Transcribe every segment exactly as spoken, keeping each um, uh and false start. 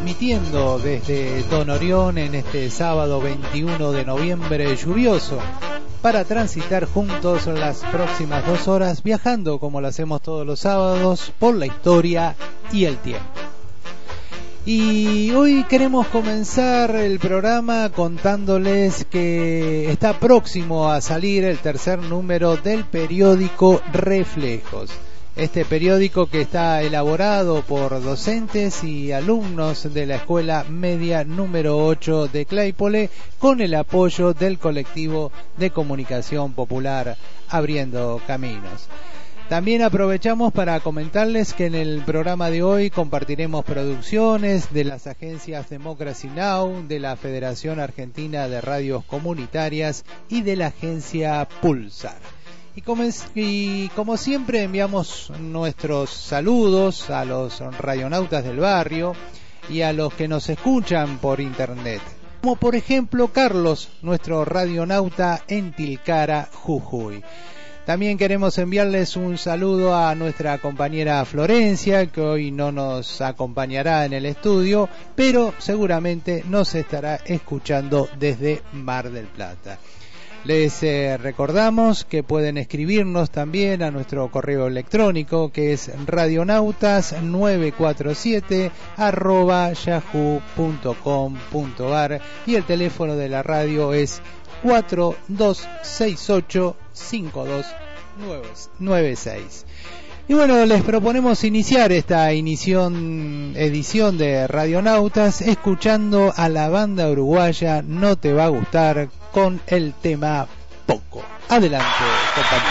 transmitiendo desde Don Orión en este sábado veintiuno de noviembre lluvioso, para transitar juntos las próximas dos horas, viajando como lo hacemos todos los sábados por la historia y el tiempo. Y hoy queremos comenzar el programa contándoles que está próximo a salir el tercer número del periódico Reflejos. Este periódico que está elaborado por docentes y alumnos de la Escuela Media número ocho de Claypole, con el apoyo del colectivo de comunicación popular Abriendo Caminos. También aprovechamos para comentarles que en el programa de hoy compartiremos producciones de las agencias Democracy Now!, de la Federación Argentina de Radios Comunitarias y de la agencia Pulsar. Y como, es, y como siempre enviamos nuestros saludos a los radionautas del barrio y a los que nos escuchan por internet, como por ejemplo Carlos, nuestro radionauta en Tilcara, Jujuy. También queremos enviarles un saludo a nuestra compañera Florencia, que hoy no nos acompañará en el estudio, pero seguramente nos estará escuchando desde Mar del Plata. Les eh, recordamos que pueden escribirnos también a nuestro correo electrónico, que es radionautas nueve cuatro siete arroba yahoo punto com punto ar, y el teléfono de la radio es cuatro dos seis ocho cinco dos nueve seis. Y bueno, les proponemos iniciar esta inición, edición de Radionautas escuchando a la banda uruguaya No Te Va a Gustar con el tema Poco. Adelante, compañeros.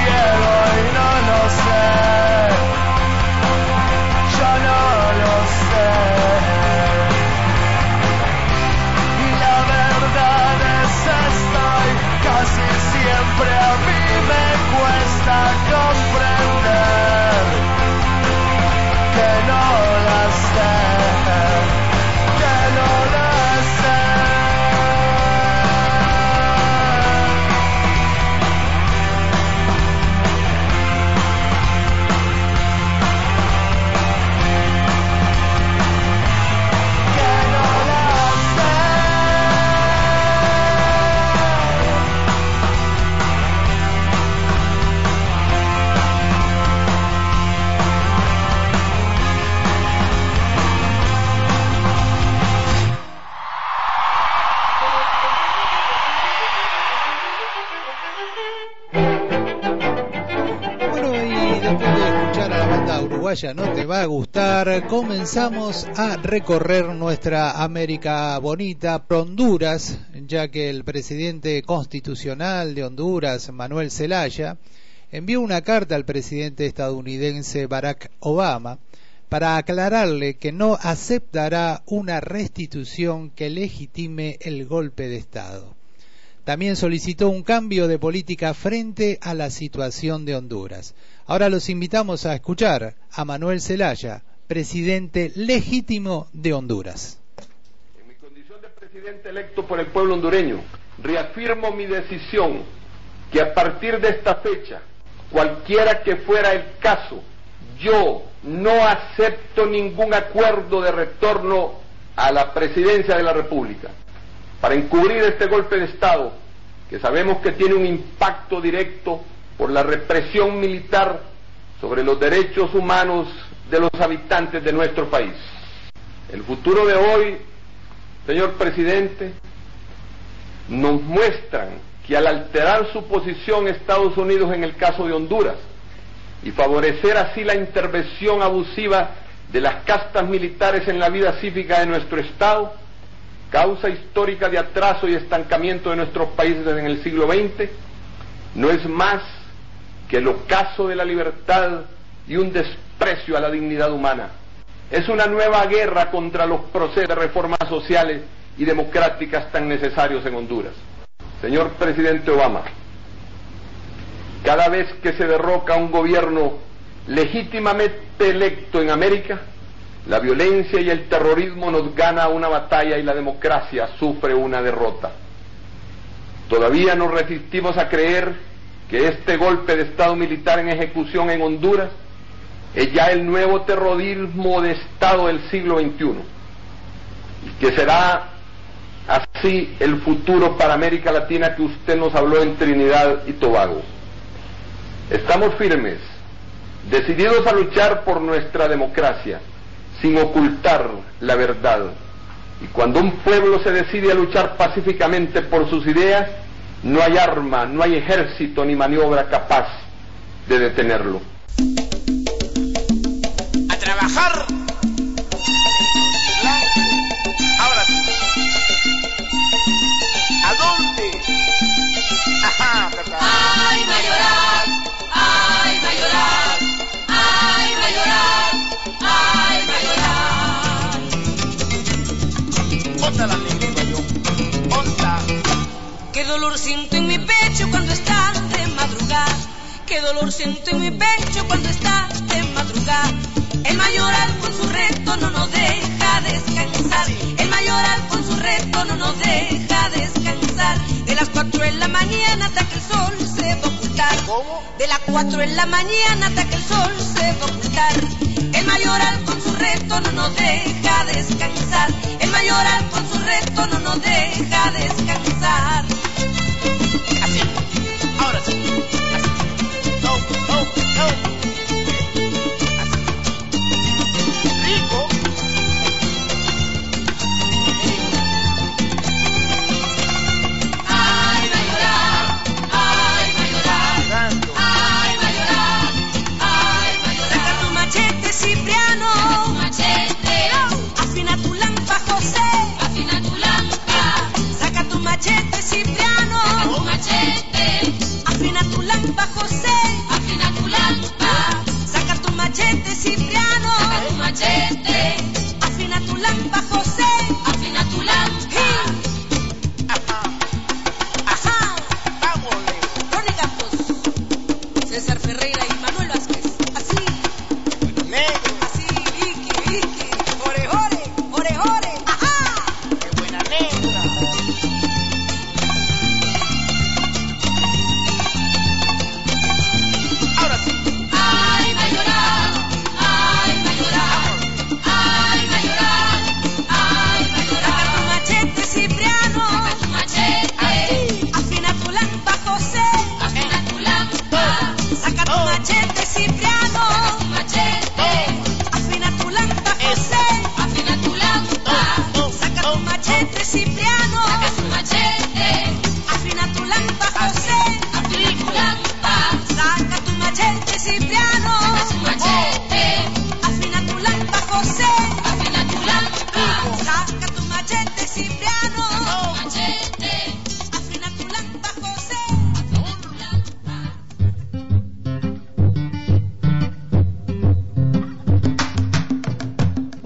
ciego y no lo sé. Yo no lo sé. Y la verdad es esta y casi siempre a mí me cuesta comprender que no la sé, que no la sé. Uruguaya no te va a gustar. Comenzamos a recorrer nuestra América bonita, Honduras, ya que el presidente constitucional de Honduras, Manuel Zelaya, envió una carta al presidente estadounidense Barack Obama para aclararle que no aceptará una restitución que legitime el golpe de Estado. También solicitó un cambio de política frente a la situación de Honduras. Ahora los invitamos a escuchar a Manuel Zelaya, presidente legítimo de Honduras. En mi condición de presidente electo por el pueblo hondureño, reafirmo mi decisión que a partir de esta fecha, cualquiera que fuera el caso, yo no acepto ningún acuerdo de retorno a la presidencia de la República para encubrir este golpe de Estado, que sabemos que tiene un impacto directo por la represión militar sobre los derechos humanos de los habitantes de nuestro país. El futuro de hoy, señor presidente, nos muestran que al alterar su posición Estados Unidos en el caso de Honduras y favorecer así la intervención abusiva de las castas militares en la vida cívica de nuestro Estado, causa histórica de atraso y estancamiento de nuestros países en el siglo veinte, no es más que el ocaso de la libertad y un desprecio a la dignidad humana. Es una nueva guerra contra los procesos de reformas sociales y democráticas tan necesarios en Honduras. Señor presidente Obama, cada vez que se derroca un gobierno legítimamente electo en América, la violencia y el terrorismo nos gana una batalla y la democracia sufre una derrota. Todavía nos resistimos a creer que este golpe de Estado militar en ejecución en Honduras es ya el nuevo terrorismo de Estado del siglo veintiuno, y que será así el futuro para América Latina que usted nos habló en Trinidad y Tobago. Estamos firmes, decididos a luchar por nuestra democracia, sin ocultar la verdad. Y cuando un pueblo se decide a luchar pacíficamente por sus ideas, no hay arma, no hay ejército ni maniobra capaz de detenerlo. ¡A trabajar! Ahora sí. ¿A dónde? Ajá, verdad. ¡Ay, mayoral! ¡Ay, mayoral! ¡Ay, mayoral! ¡Ay, mayoral! Ponta la negra, yo. Ponta. Qué dolor siento en mi pecho cuando estás de madrugada. Qué dolor siento en mi pecho cuando estás de madrugada. El mayoral con su reto no nos deja descansar. El mayoral con su reto no nos deja descansar. De las cuatro de la mañana hasta que el sol se va a ocultar. ¿Cómo? De las cuatro de la mañana hasta que el sol se va a ocultar. El mayoral con su reto no nos deja descansar. El mayoral con su reto no nos deja descansar. Así. Ahora sí. Así. No, no, no. Así. Rico. Ay, mayoral. Ay, mayoral. Dando. Ay, mayoral. Ay, mayoral. Saca tu machete, Cipriano. Saca tu machete. Afina tu lampa, José. Afina tu lampa.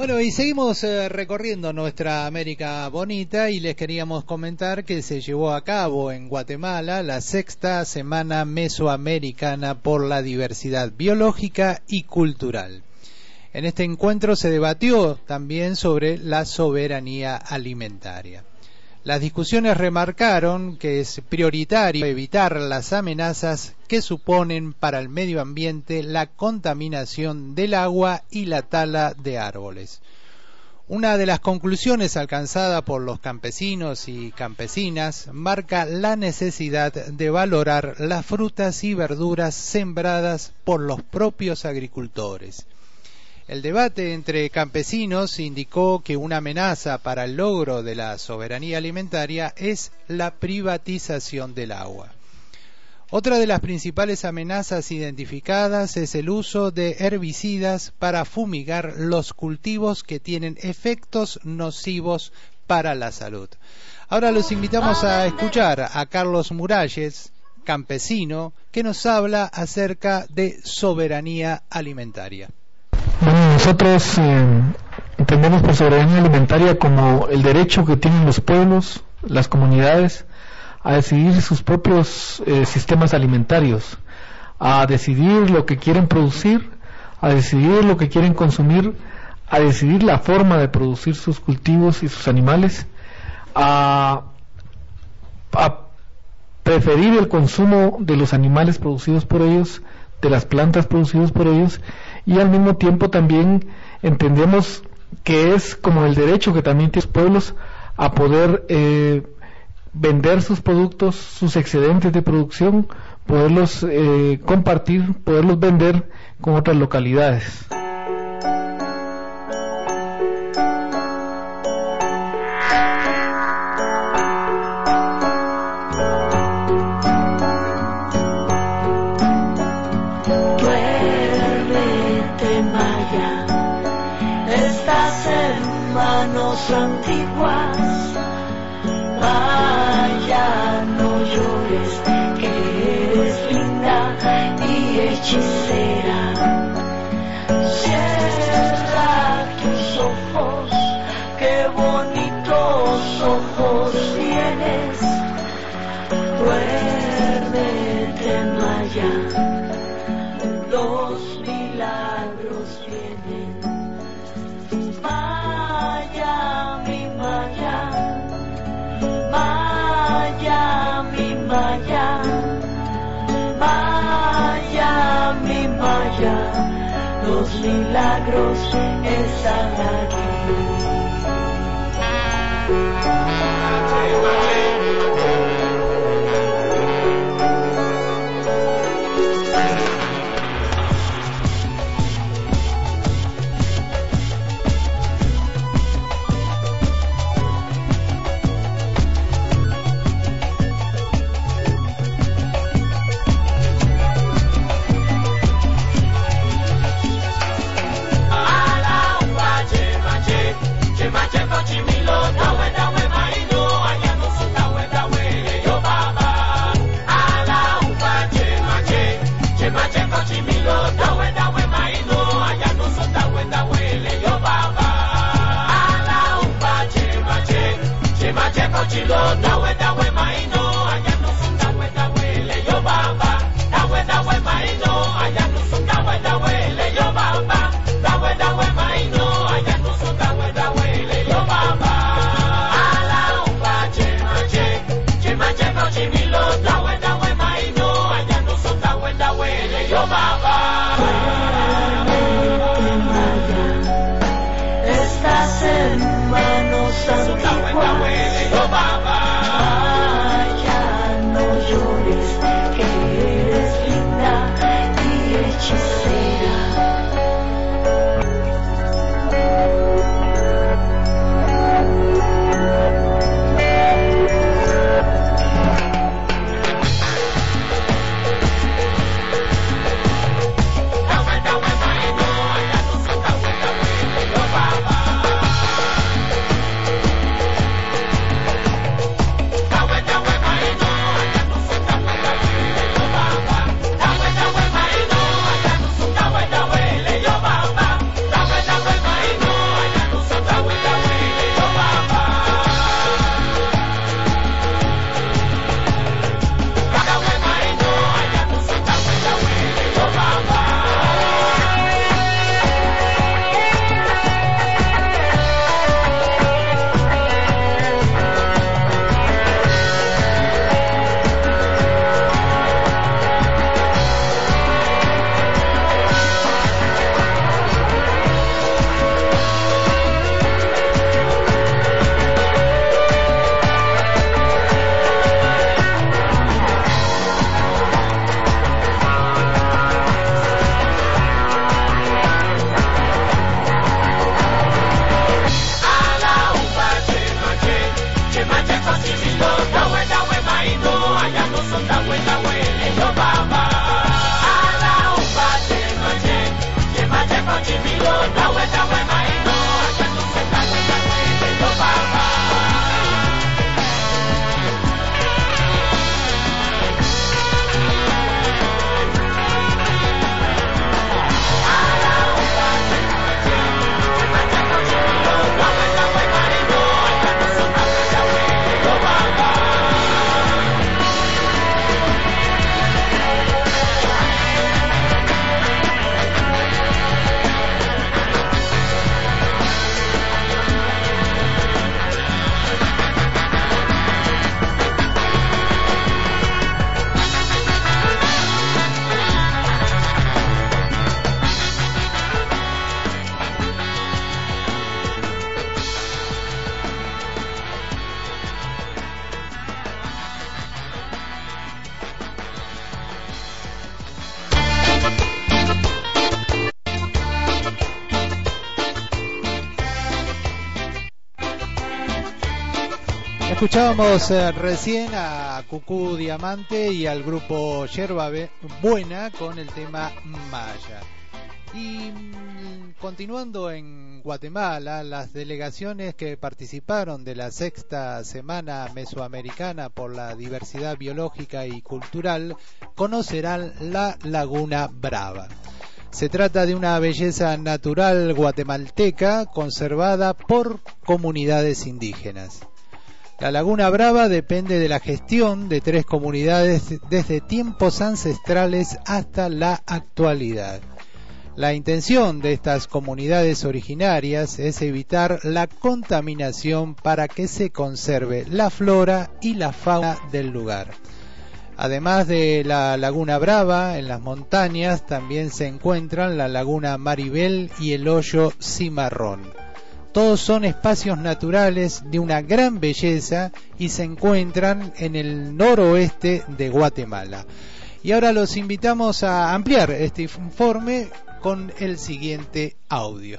Bueno, y seguimos eh, recorriendo nuestra América bonita y les queríamos comentar que se llevó a cabo en Guatemala la sexta Semana Mesoamericana por la Diversidad Biológica y Cultural. En este encuentro se debatió también sobre la soberanía alimentaria. Las discusiones remarcaron que es prioritario evitar las amenazas que suponen para el medio ambiente la contaminación del agua y la tala de árboles. Una de las conclusiones alcanzada por los campesinos y campesinas marca la necesidad de valorar las frutas y verduras sembradas por los propios agricultores. El debate entre campesinos indicó que una amenaza para el logro de la soberanía alimentaria es la privatización del agua. Otra de las principales amenazas identificadas es el uso de herbicidas para fumigar los cultivos que tienen efectos nocivos para la salud. Ahora los invitamos a escuchar a Carlos Muralles, campesino, que nos habla acerca de soberanía alimentaria. Bueno, nosotros eh, entendemos por soberanía alimentaria como el derecho que tienen los pueblos, las comunidades, a decidir sus propios eh, sistemas alimentarios, a decidir lo que quieren producir, a decidir lo que quieren consumir, a decidir la forma de producir sus cultivos y sus animales, a, a preferir el consumo de los animales producidos por ellos, de las plantas producidas por ellos, y al mismo tiempo también entendemos que es como el derecho que también tienen los pueblos a poder eh, vender sus productos, sus excedentes de producción, poderlos eh, compartir, poderlos vender con otras localidades. Antiguas, vaya, no llores, que eres linda y hechicera. Cierra tus ojos, qué bonitos ojos tienes. Duérmete, Maya, los milagros vienen. Maya, mi Maya, Maya, mi Maya, Maya, mi Maya, los milagros están aquí. Estás en manos antiguas. Escuchábamos eh, recién a Cucú Diamante y al grupo Yerba Buena con el tema Maya. Y mm, continuando en Guatemala, las delegaciones que participaron de la sexta Semana Mesoamericana por la Diversidad Biológica y Cultural conocerán la Laguna Brava. Se trata de una belleza natural guatemalteca conservada por comunidades indígenas. La Laguna Brava depende de la gestión de tres comunidades desde tiempos ancestrales hasta la actualidad. La intención de estas comunidades originarias es evitar la contaminación para que se conserve la flora y la fauna del lugar. Además de la Laguna Brava, en las montañas también se encuentran la Laguna Maribel y el Hoyo Cimarrón. Todos son espacios naturales de una gran belleza y se encuentran en el noroeste de Guatemala. Y ahora los invitamos a ampliar este informe con el siguiente audio.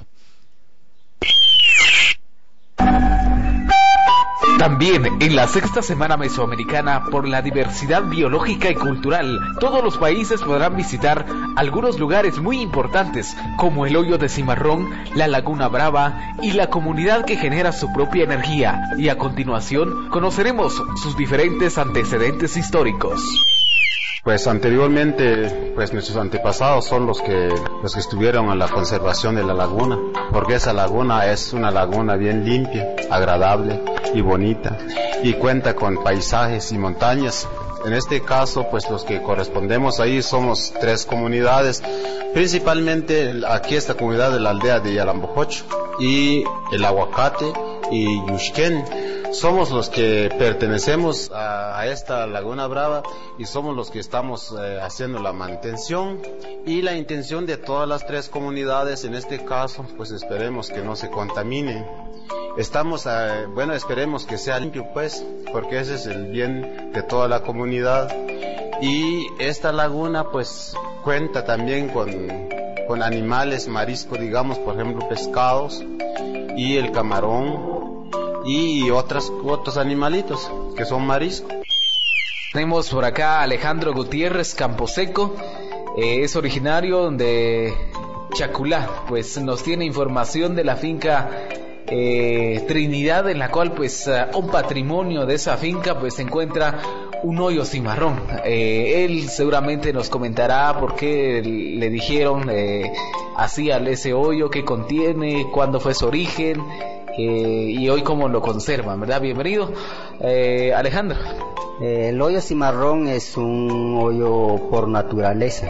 También en la sexta Semana Mesoamericana por la Diversidad Biológica y Cultural, todos los países podrán visitar algunos lugares muy importantes como el Hoyo de Cimarrón, la Laguna Brava y la comunidad que genera su propia energía. Y a continuación conoceremos sus diferentes antecedentes históricos. Pues anteriormente, pues nuestros antepasados son los que los que estuvieron en la conservación de la laguna, porque esa laguna es una laguna bien limpia, agradable y bonita, y cuenta con paisajes y montañas. En este caso, pues los que correspondemos ahí somos tres comunidades, principalmente aquí esta comunidad de la aldea de Yalambojocho y el Aguacate y Yushken. Somos los que pertenecemos a, a esta Laguna Brava y somos los que estamos eh, haciendo la mantención y la intención de todas las tres comunidades. En este caso, pues esperemos que no se contaminen. Estamos, eh, bueno, esperemos que sea limpio, pues, porque ese es el bien de toda la comunidad. Y esta laguna, pues, cuenta también con, con animales mariscos, digamos, por ejemplo, pescados y el camarón y otras, otros animalitos que son mariscos. Tenemos por acá a Alejandro Gutiérrez Camposeco, eh, es originario de Chaculá, pues nos tiene información de la finca eh, Trinidad, en la cual pues uh, un patrimonio de esa finca pues se encuentra un hoyo cimarrón. Eh, él seguramente nos comentará por qué le dijeron eh, así al ese hoyo, qué contiene, cuándo fue su origen. Eh, y hoy cómo lo conservan, ¿verdad? Bienvenido, eh, Alejandro. Eh, el hoyo cimarrón es un hoyo por naturaleza.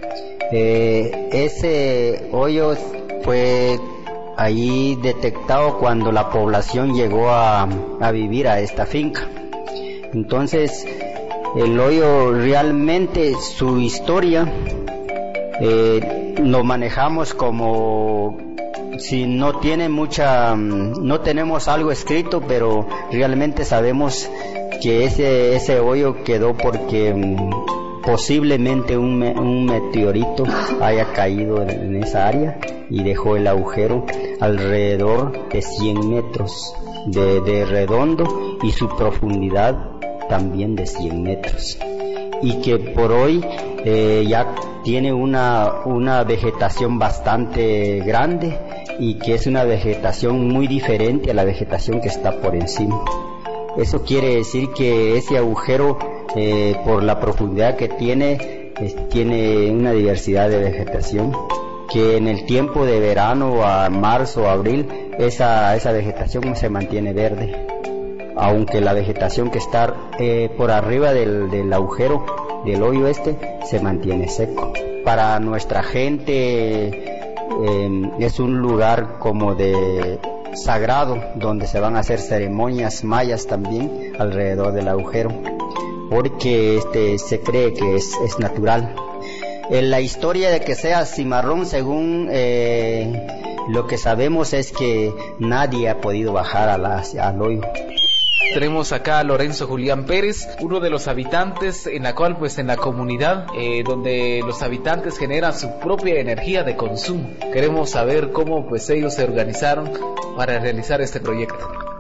Eh, ese hoyo fue ahí detectado cuando la población llegó a, a vivir a esta finca. Entonces, el hoyo realmente, su historia, eh, lo manejamos como si no tiene mucha, no tenemos algo escrito, pero realmente sabemos que ese ese hoyo quedó porque um, posiblemente un, me, un meteorito haya caído en, en esa área y dejó el agujero alrededor de cien metros de, de redondo y su profundidad también de cien metros, y que por hoy eh, ya tiene una, una vegetación bastante grande y que es una vegetación muy diferente a la vegetación que está por encima. Eso quiere decir que ese agujero, eh, por la profundidad que tiene, es, tiene una diversidad de vegetación, que en el tiempo de verano, a marzo, abril, esa, esa vegetación se mantiene verde, aunque la vegetación que está eh, por arriba del, del agujero, del hoyo este, se mantiene seco. Para nuestra gente eh, es un lugar como de sagrado, donde se van a hacer ceremonias mayas también alrededor del agujero, porque este se cree que es, es natural. En la historia de que sea cimarrón, según eh, lo que sabemos, es que nadie ha podido bajar a la, al hoyo. Tenemos acá a Lorenzo Julián Pérez, uno de los habitantes, en la cual pues en la comunidad eh, donde los habitantes generan su propia energía de consumo. Queremos saber cómo pues ellos se organizaron para realizar este proyecto.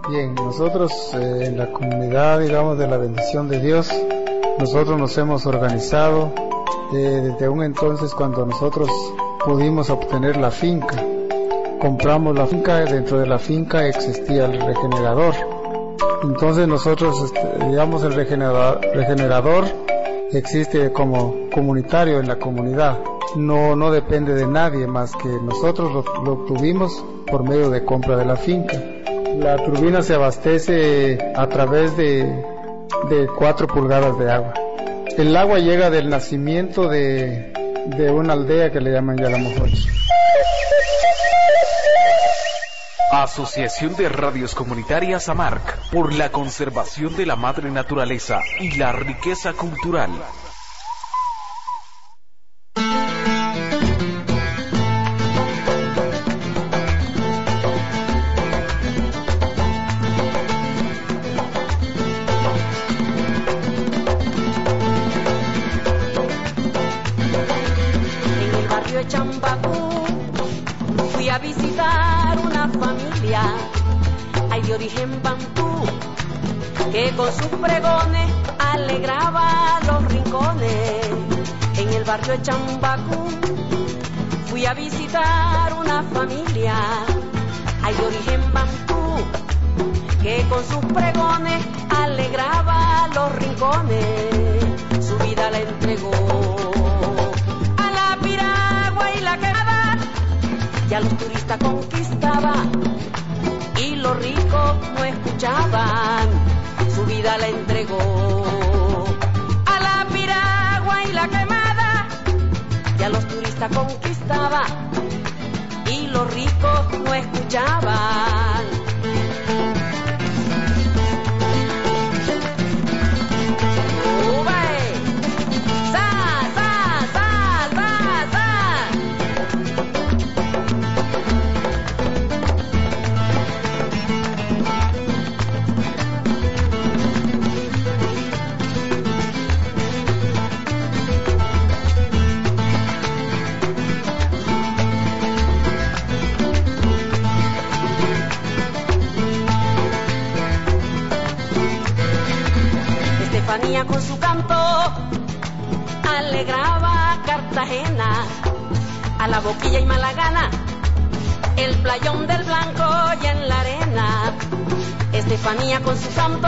Bien, nosotros eh, en la comunidad, digamos, de la bendición de Dios, nosotros nos hemos organizado eh, desde un entonces cuando nosotros pudimos obtener la finca. Compramos la finca, dentro de la finca existía el regenerador. Entonces nosotros, digamos, el regenerador, regenerador existe como comunitario en la comunidad. No, no depende de nadie más que nosotros lo, lo obtuvimos por medio de compra de la finca. La turbina se abastece a través de, de cuatro pulgadas de agua. El agua llega del nacimiento de, de una aldea que le llaman Yalamojoch. Asociación de Radios Comunitarias AMARC, por la conservación de la madre naturaleza y la riqueza cultural. En el barrio de Chambacú fui a visitar una familia, ay, de origen bantú, que con sus pregones alegraba los rincones. En el barrio de Chambacú fui a visitar una familia, ay, de origen bantú, que con sus pregones alegraba los rincones. Su vida la entregó a la piragua y la quemada, y a los turistas conquistaba, y los ricos no escuchaban. Su vida la entregó a la piragua y la quemada, y a los turistas conquistaba, y los ricos no escuchaban. Estefanía con su canto alegraba Cartagena, a la Boquilla y Malagana, el playón del Blanco y en la arena. Estefanía con su canto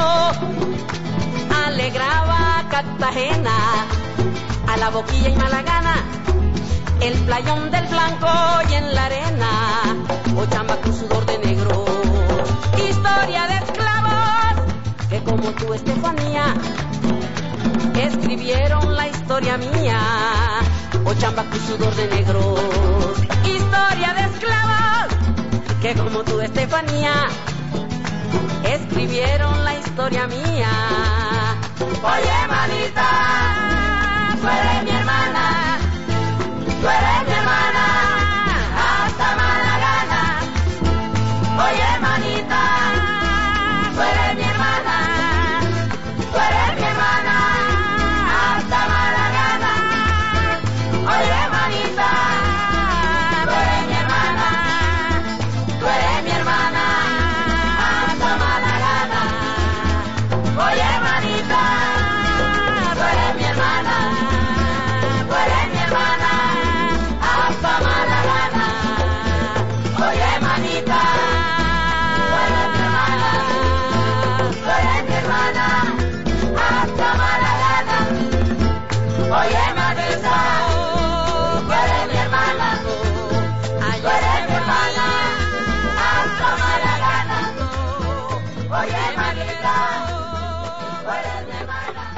alegraba Cartagena, a la Boquilla y Malagana, el playón del Blanco y en la arena. Ochamba con sudor de negro, historia de esclavos que como tú, Estefanía, escribieron la historia mía. Ochamba con sudor de negros, historia de esclavos que como tú, Estefanía, escribieron la historia mía. Oye, manita, tú eres mi hermana, tú eres mi hermana, hasta Malagana. Oye, manita, tú eres mi hermana, tú eres mi hermana, hasta Malagana. Oye, manita, tú eres mi hermana, tú eres mi hermana, hasta Malagana. Oye, manita, tú eres mi hermana, tú eres mi hermana, hasta Malagana. Oye, manita, tú eres mi hermana, tú eres mi hermana, hasta Malagana. Oye, manita, tú eres mi hermana, tú eres mi hermana, hasta Malagana. Oye, manita, tú eres mi hermana.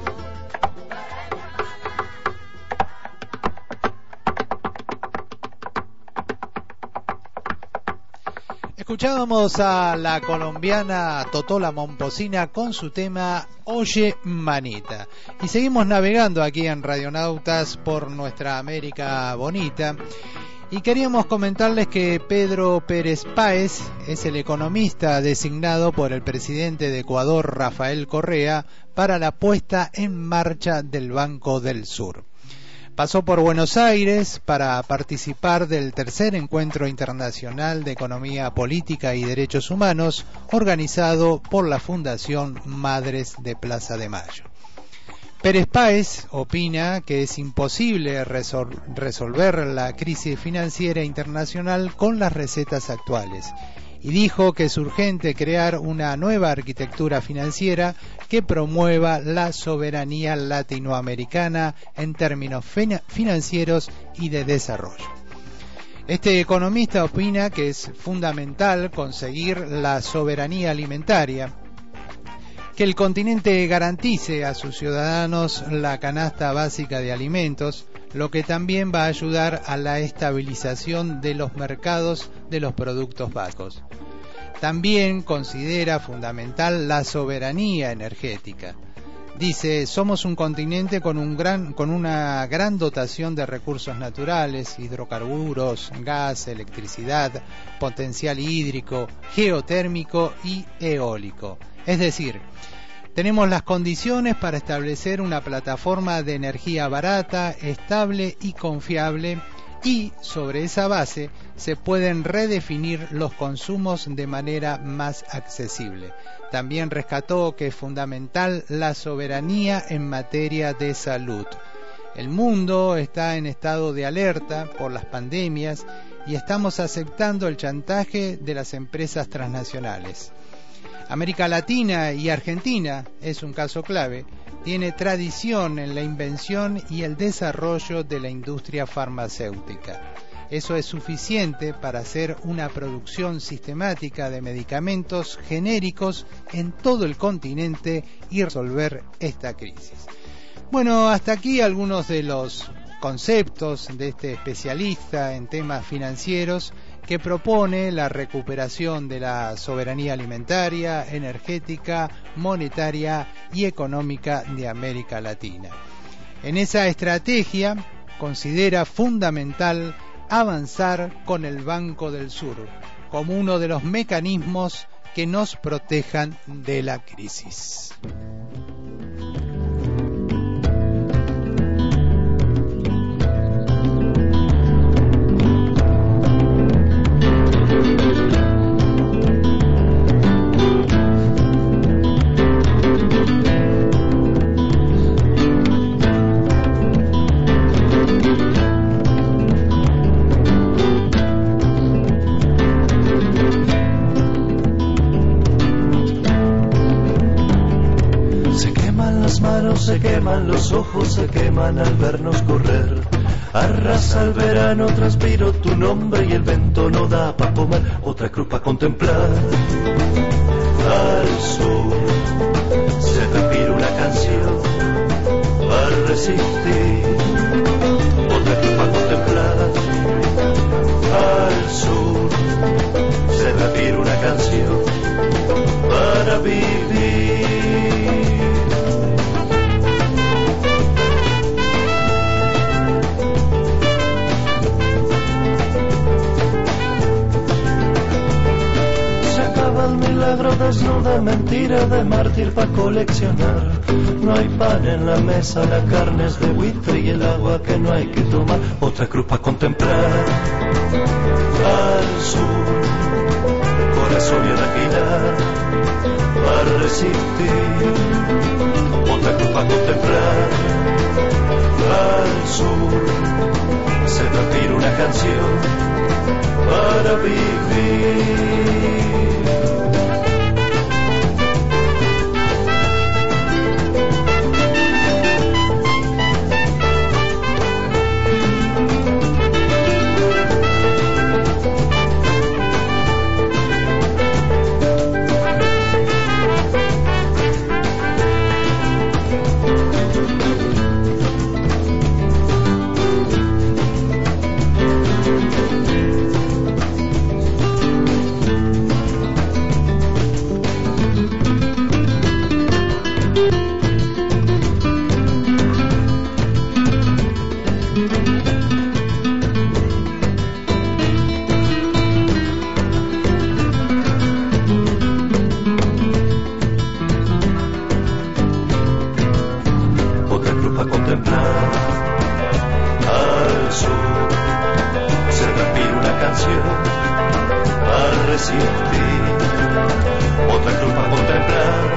Escuchábamos a la colombiana Totola Momposina con su tema Oye Manita. Y seguimos navegando aquí en Radionautas por nuestra América bonita. Y queríamos comentarles que Pedro Pérez Páez es el economista designado por el presidente de Ecuador, Rafael Correa, para la puesta en marcha del Banco del Sur. Pasó por Buenos Aires para participar del tercer encuentro internacional de economía política y derechos humanos organizado por la Fundación Madres de Plaza de Mayo. Pérez Páez opina que es imposible resol- resolver la crisis financiera internacional con las recetas actuales y dijo que es urgente crear una nueva arquitectura financiera que promueva la soberanía latinoamericana en términos fina- financieros y de desarrollo. Este economista opina que es fundamental conseguir la soberanía alimentaria, que el continente garantice a sus ciudadanos la canasta básica de alimentos, lo que también va a ayudar a la estabilización de los mercados de los productos básicos. También considera fundamental la soberanía energética. Dice, somos un continente con, un gran, con una gran dotación de recursos naturales, hidrocarburos, gas, electricidad, potencial hídrico, geotérmico y eólico. Es decir, tenemos las condiciones para establecer una plataforma de energía barata, estable y confiable, y sobre esa base se pueden redefinir los consumos de manera más accesible. También rescató que es fundamental la soberanía en materia de salud. El mundo está en estado de alerta por las pandemias y estamos aceptando el chantaje de las empresas transnacionales. América Latina y Argentina es un caso clave. Tiene tradición en la invención y el desarrollo de la industria farmacéutica. Eso es suficiente para hacer una producción sistemática de medicamentos genéricos en todo el continente y resolver esta crisis. Bueno, hasta aquí algunos de los conceptos de este especialista en temas financieros que propone la recuperación de la soberanía alimentaria, energética, monetaria y económica de América Latina. En esa estrategia considera fundamental avanzar con el Banco del Sur como uno de los mecanismos que nos protejan de la crisis. Se queman los ojos, se queman al vernos correr. Arrasa el verano, transpiro tu nombre y el vento no da pa' comer. Otra cruz pa' contemplar. Al sur se respira una canción para resistir. Otra cruz pa' contemplar. Al sur se respira una canción para vivir. Desnuda mentira de mártir pa' coleccionar. No hay pan en la mesa, la carne es de buitre y el agua que no hay que tomar. Otra cruz pa' contemplar. Al sur, corazón y alquilar para resistir. Otra cruz pa' contemplar. Al sur, se respira una canción para vivir. resistir. Otra cruz para contemplar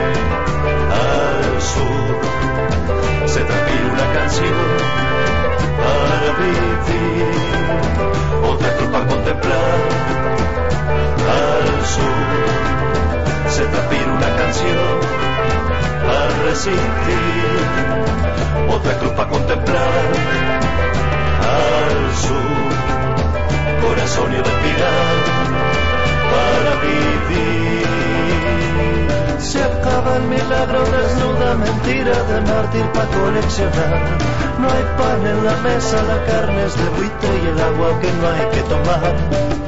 al sur. Se transpira una canción para vivir. Otra cruz para contemplar al sur. Se transpira una canción para resistir. Otra cruz para contemplar al sur. Corazón y respirar para vivir. Se acaba el milagro, desnuda mentira de mártir para coleccionar. No hay pan en la mesa, la carne es de buitre y el agua que no hay que tomar.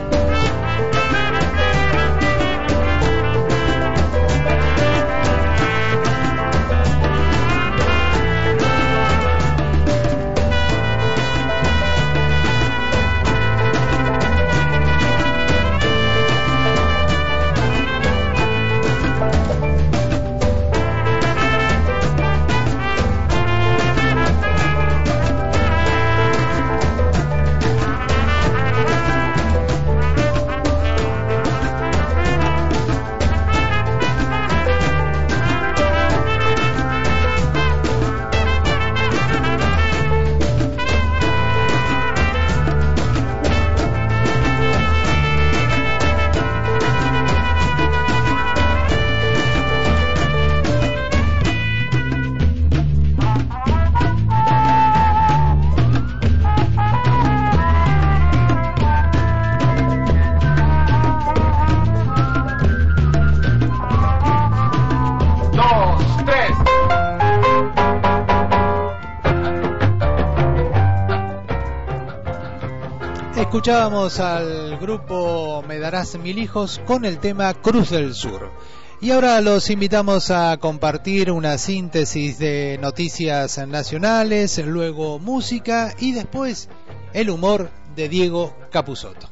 Escuchábamos al grupo Me Darás Mil Hijos con el tema Cruz del Sur. Y ahora los invitamos a compartir una síntesis de noticias nacionales, luego música y después el humor de Diego Capusotto.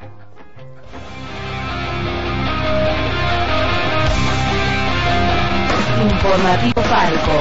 Informativo Falco.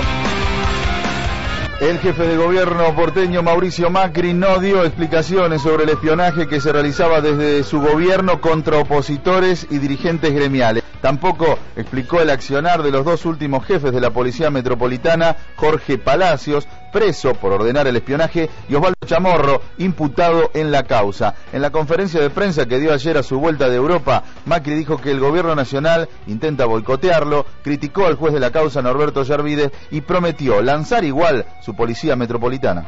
El jefe de gobierno porteño Mauricio Macri no dio explicaciones sobre el espionaje que se realizaba desde su gobierno contra opositores y dirigentes gremiales. Tampoco explicó el accionar de los dos últimos jefes de la Policía Metropolitana, Jorge Palacios, preso por ordenar el espionaje, y Osvaldo Chamorro, imputado en la causa. En la conferencia de prensa que dio ayer a su vuelta de Europa, Macri dijo que el gobierno nacional intenta boicotearlo, criticó al juez de la causa, Norberto Yarvides, y prometió lanzar igual su Policía Metropolitana.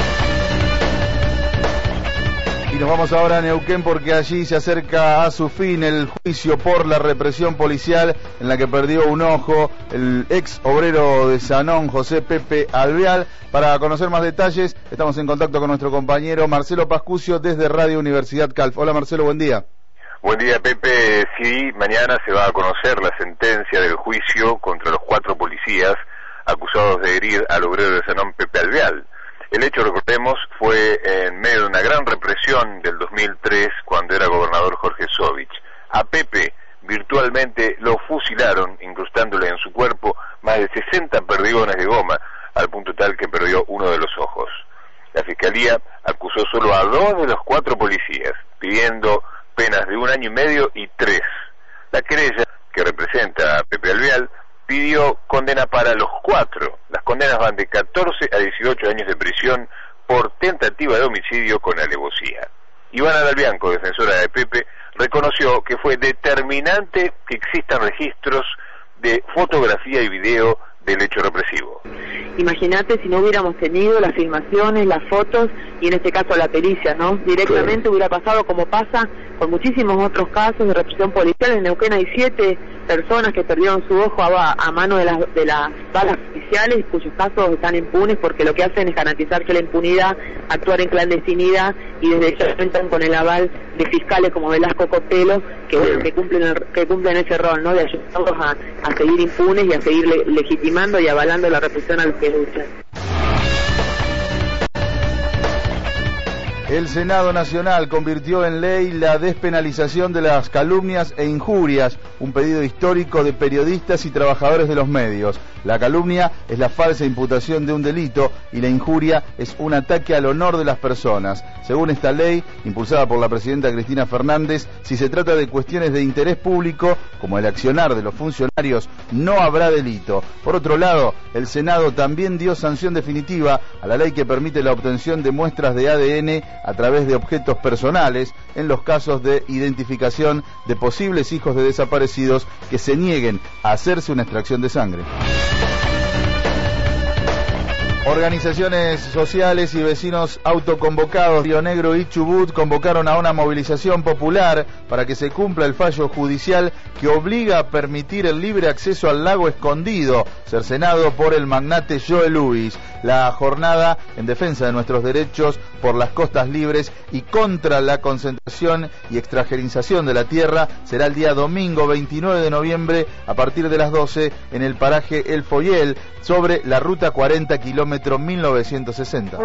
Y nos vamos ahora a Neuquén porque allí se acerca a su fin el juicio por la represión policial en la que perdió un ojo el ex obrero de Sanón, José Pepe Alvear. Para conocer más detalles estamos en contacto con nuestro compañero Marcelo Pascucio desde Radio Universidad Calf. Hola Marcelo, buen día. Buen día Pepe, sí, mañana se va a conocer la sentencia del juicio contra los cuatro policías acusados de herir al obrero de Sanón, Pepe Alvear. El hecho, recordemos, fue en medio de una gran represión del dos mil tres, cuando era gobernador Jorge Sovich. A Pepe virtualmente lo fusilaron, incrustándole en su cuerpo más de sesenta perdigones de goma, al punto tal que perdió uno de los ojos. La Fiscalía acusó solo a dos de los cuatro policías, pidiendo penas de un año y medio y tres. La querella, que representa a Pepe Alvear, pidió condena para los cuatro. Las condenas van de catorce a dieciocho años de prisión por tentativa de homicidio con alevosía. Ivana Dalbianco, defensora de Pepe, reconoció que fue determinante que existan registros de fotografía y video del hecho represivo. Imagínate si no hubiéramos tenido las filmaciones, las fotos y en este caso la pericia, ¿no? Directamente sí. Hubiera pasado como pasa con muchísimos otros casos de represión policial. En Neuquén hay siete personas que perdieron su ojo a, a mano de las, de las balas policiales, cuyos casos están impunes porque lo que hacen es garantizarse la impunidad, actuar en clandestinidad y desde ya cuentan con el aval de fiscales como Velasco Copelo, que bueno, que cumplen el, que cumplen ese rol, ¿no? De ayudarlos a, a seguir impunes y a seguir le, legitimando y avalando la represión a los que luchan. El Senado Nacional convirtió en ley la despenalización de las calumnias e injurias, un pedido histórico de periodistas y trabajadores de los medios. La calumnia es la falsa imputación de un delito y la injuria es un ataque al honor de las personas. Según esta ley, impulsada por la presidenta Cristina Fernández, si se trata de cuestiones de interés público, como el accionar de los funcionarios, no habrá delito. Por otro lado, el Senado también dio sanción definitiva a la ley que permite la obtención de muestras de A D N a través de objetos personales en los casos de identificación de posibles hijos de desaparecidos que se nieguen a hacerse una extracción de sangre. Organizaciones sociales y vecinos autoconvocados Río Negro y Chubut convocaron a una movilización popular para que se cumpla el fallo judicial que obliga a permitir el libre acceso al lago escondido, cercenado por el magnate Joe Louis. La jornada en defensa de nuestros derechos por las costas libres y contra la concentración y extranjerización de la tierra será el día domingo veintinueve de noviembre a partir de las doce en el paraje El Foyel sobre la ruta cuarenta kilómetro mil novecientos sesenta.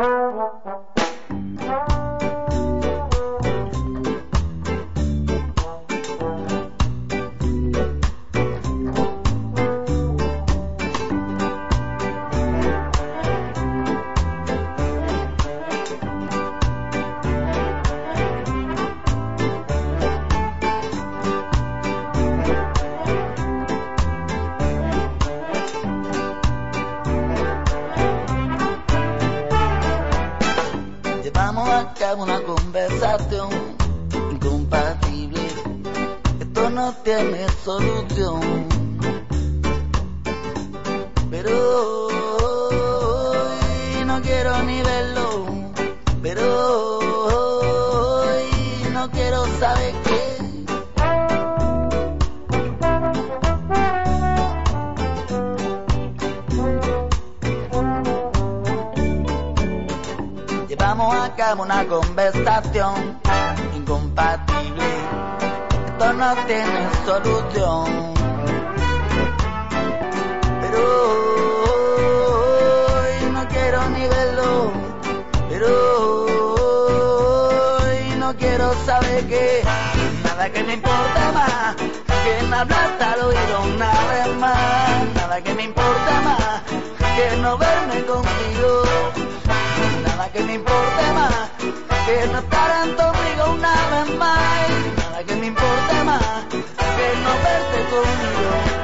Una conversación incompatible, esto no tiene solución, pero hoy no quiero ni verlo, pero hoy no quiero saber qué. Llevamos a cabo una conversación incompatible, esto no tiene solución, pero hoy no quiero ni verlo, pero hoy no quiero saber que nada que me importa más que no hablarte al oído una vez más, nada que me importa más que no verme contigo. Nada que me importe más que no estar en tu abrigo una vez más. Nada que me importe más que no verte conmigo.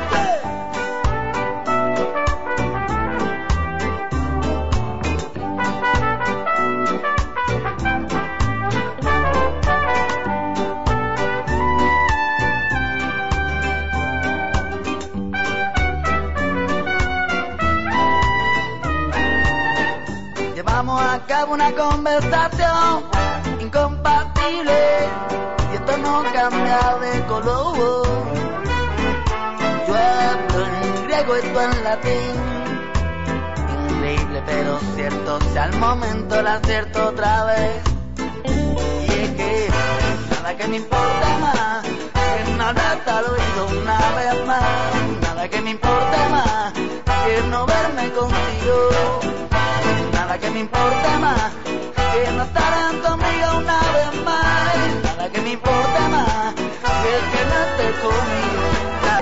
Llevamos a cabo una conversación incompatible y esto no cambia de color. Yo hablo en griego y tú en latín, increíble pero cierto, si al momento la acierto otra vez. Y es que nada que me importa más que no hablarte al oído una vez más, nada que me importe más que no verme contigo. Nada que me importe más que no estar en tu amiga una vez más. Nada que me importe más que el que no esté conmigo.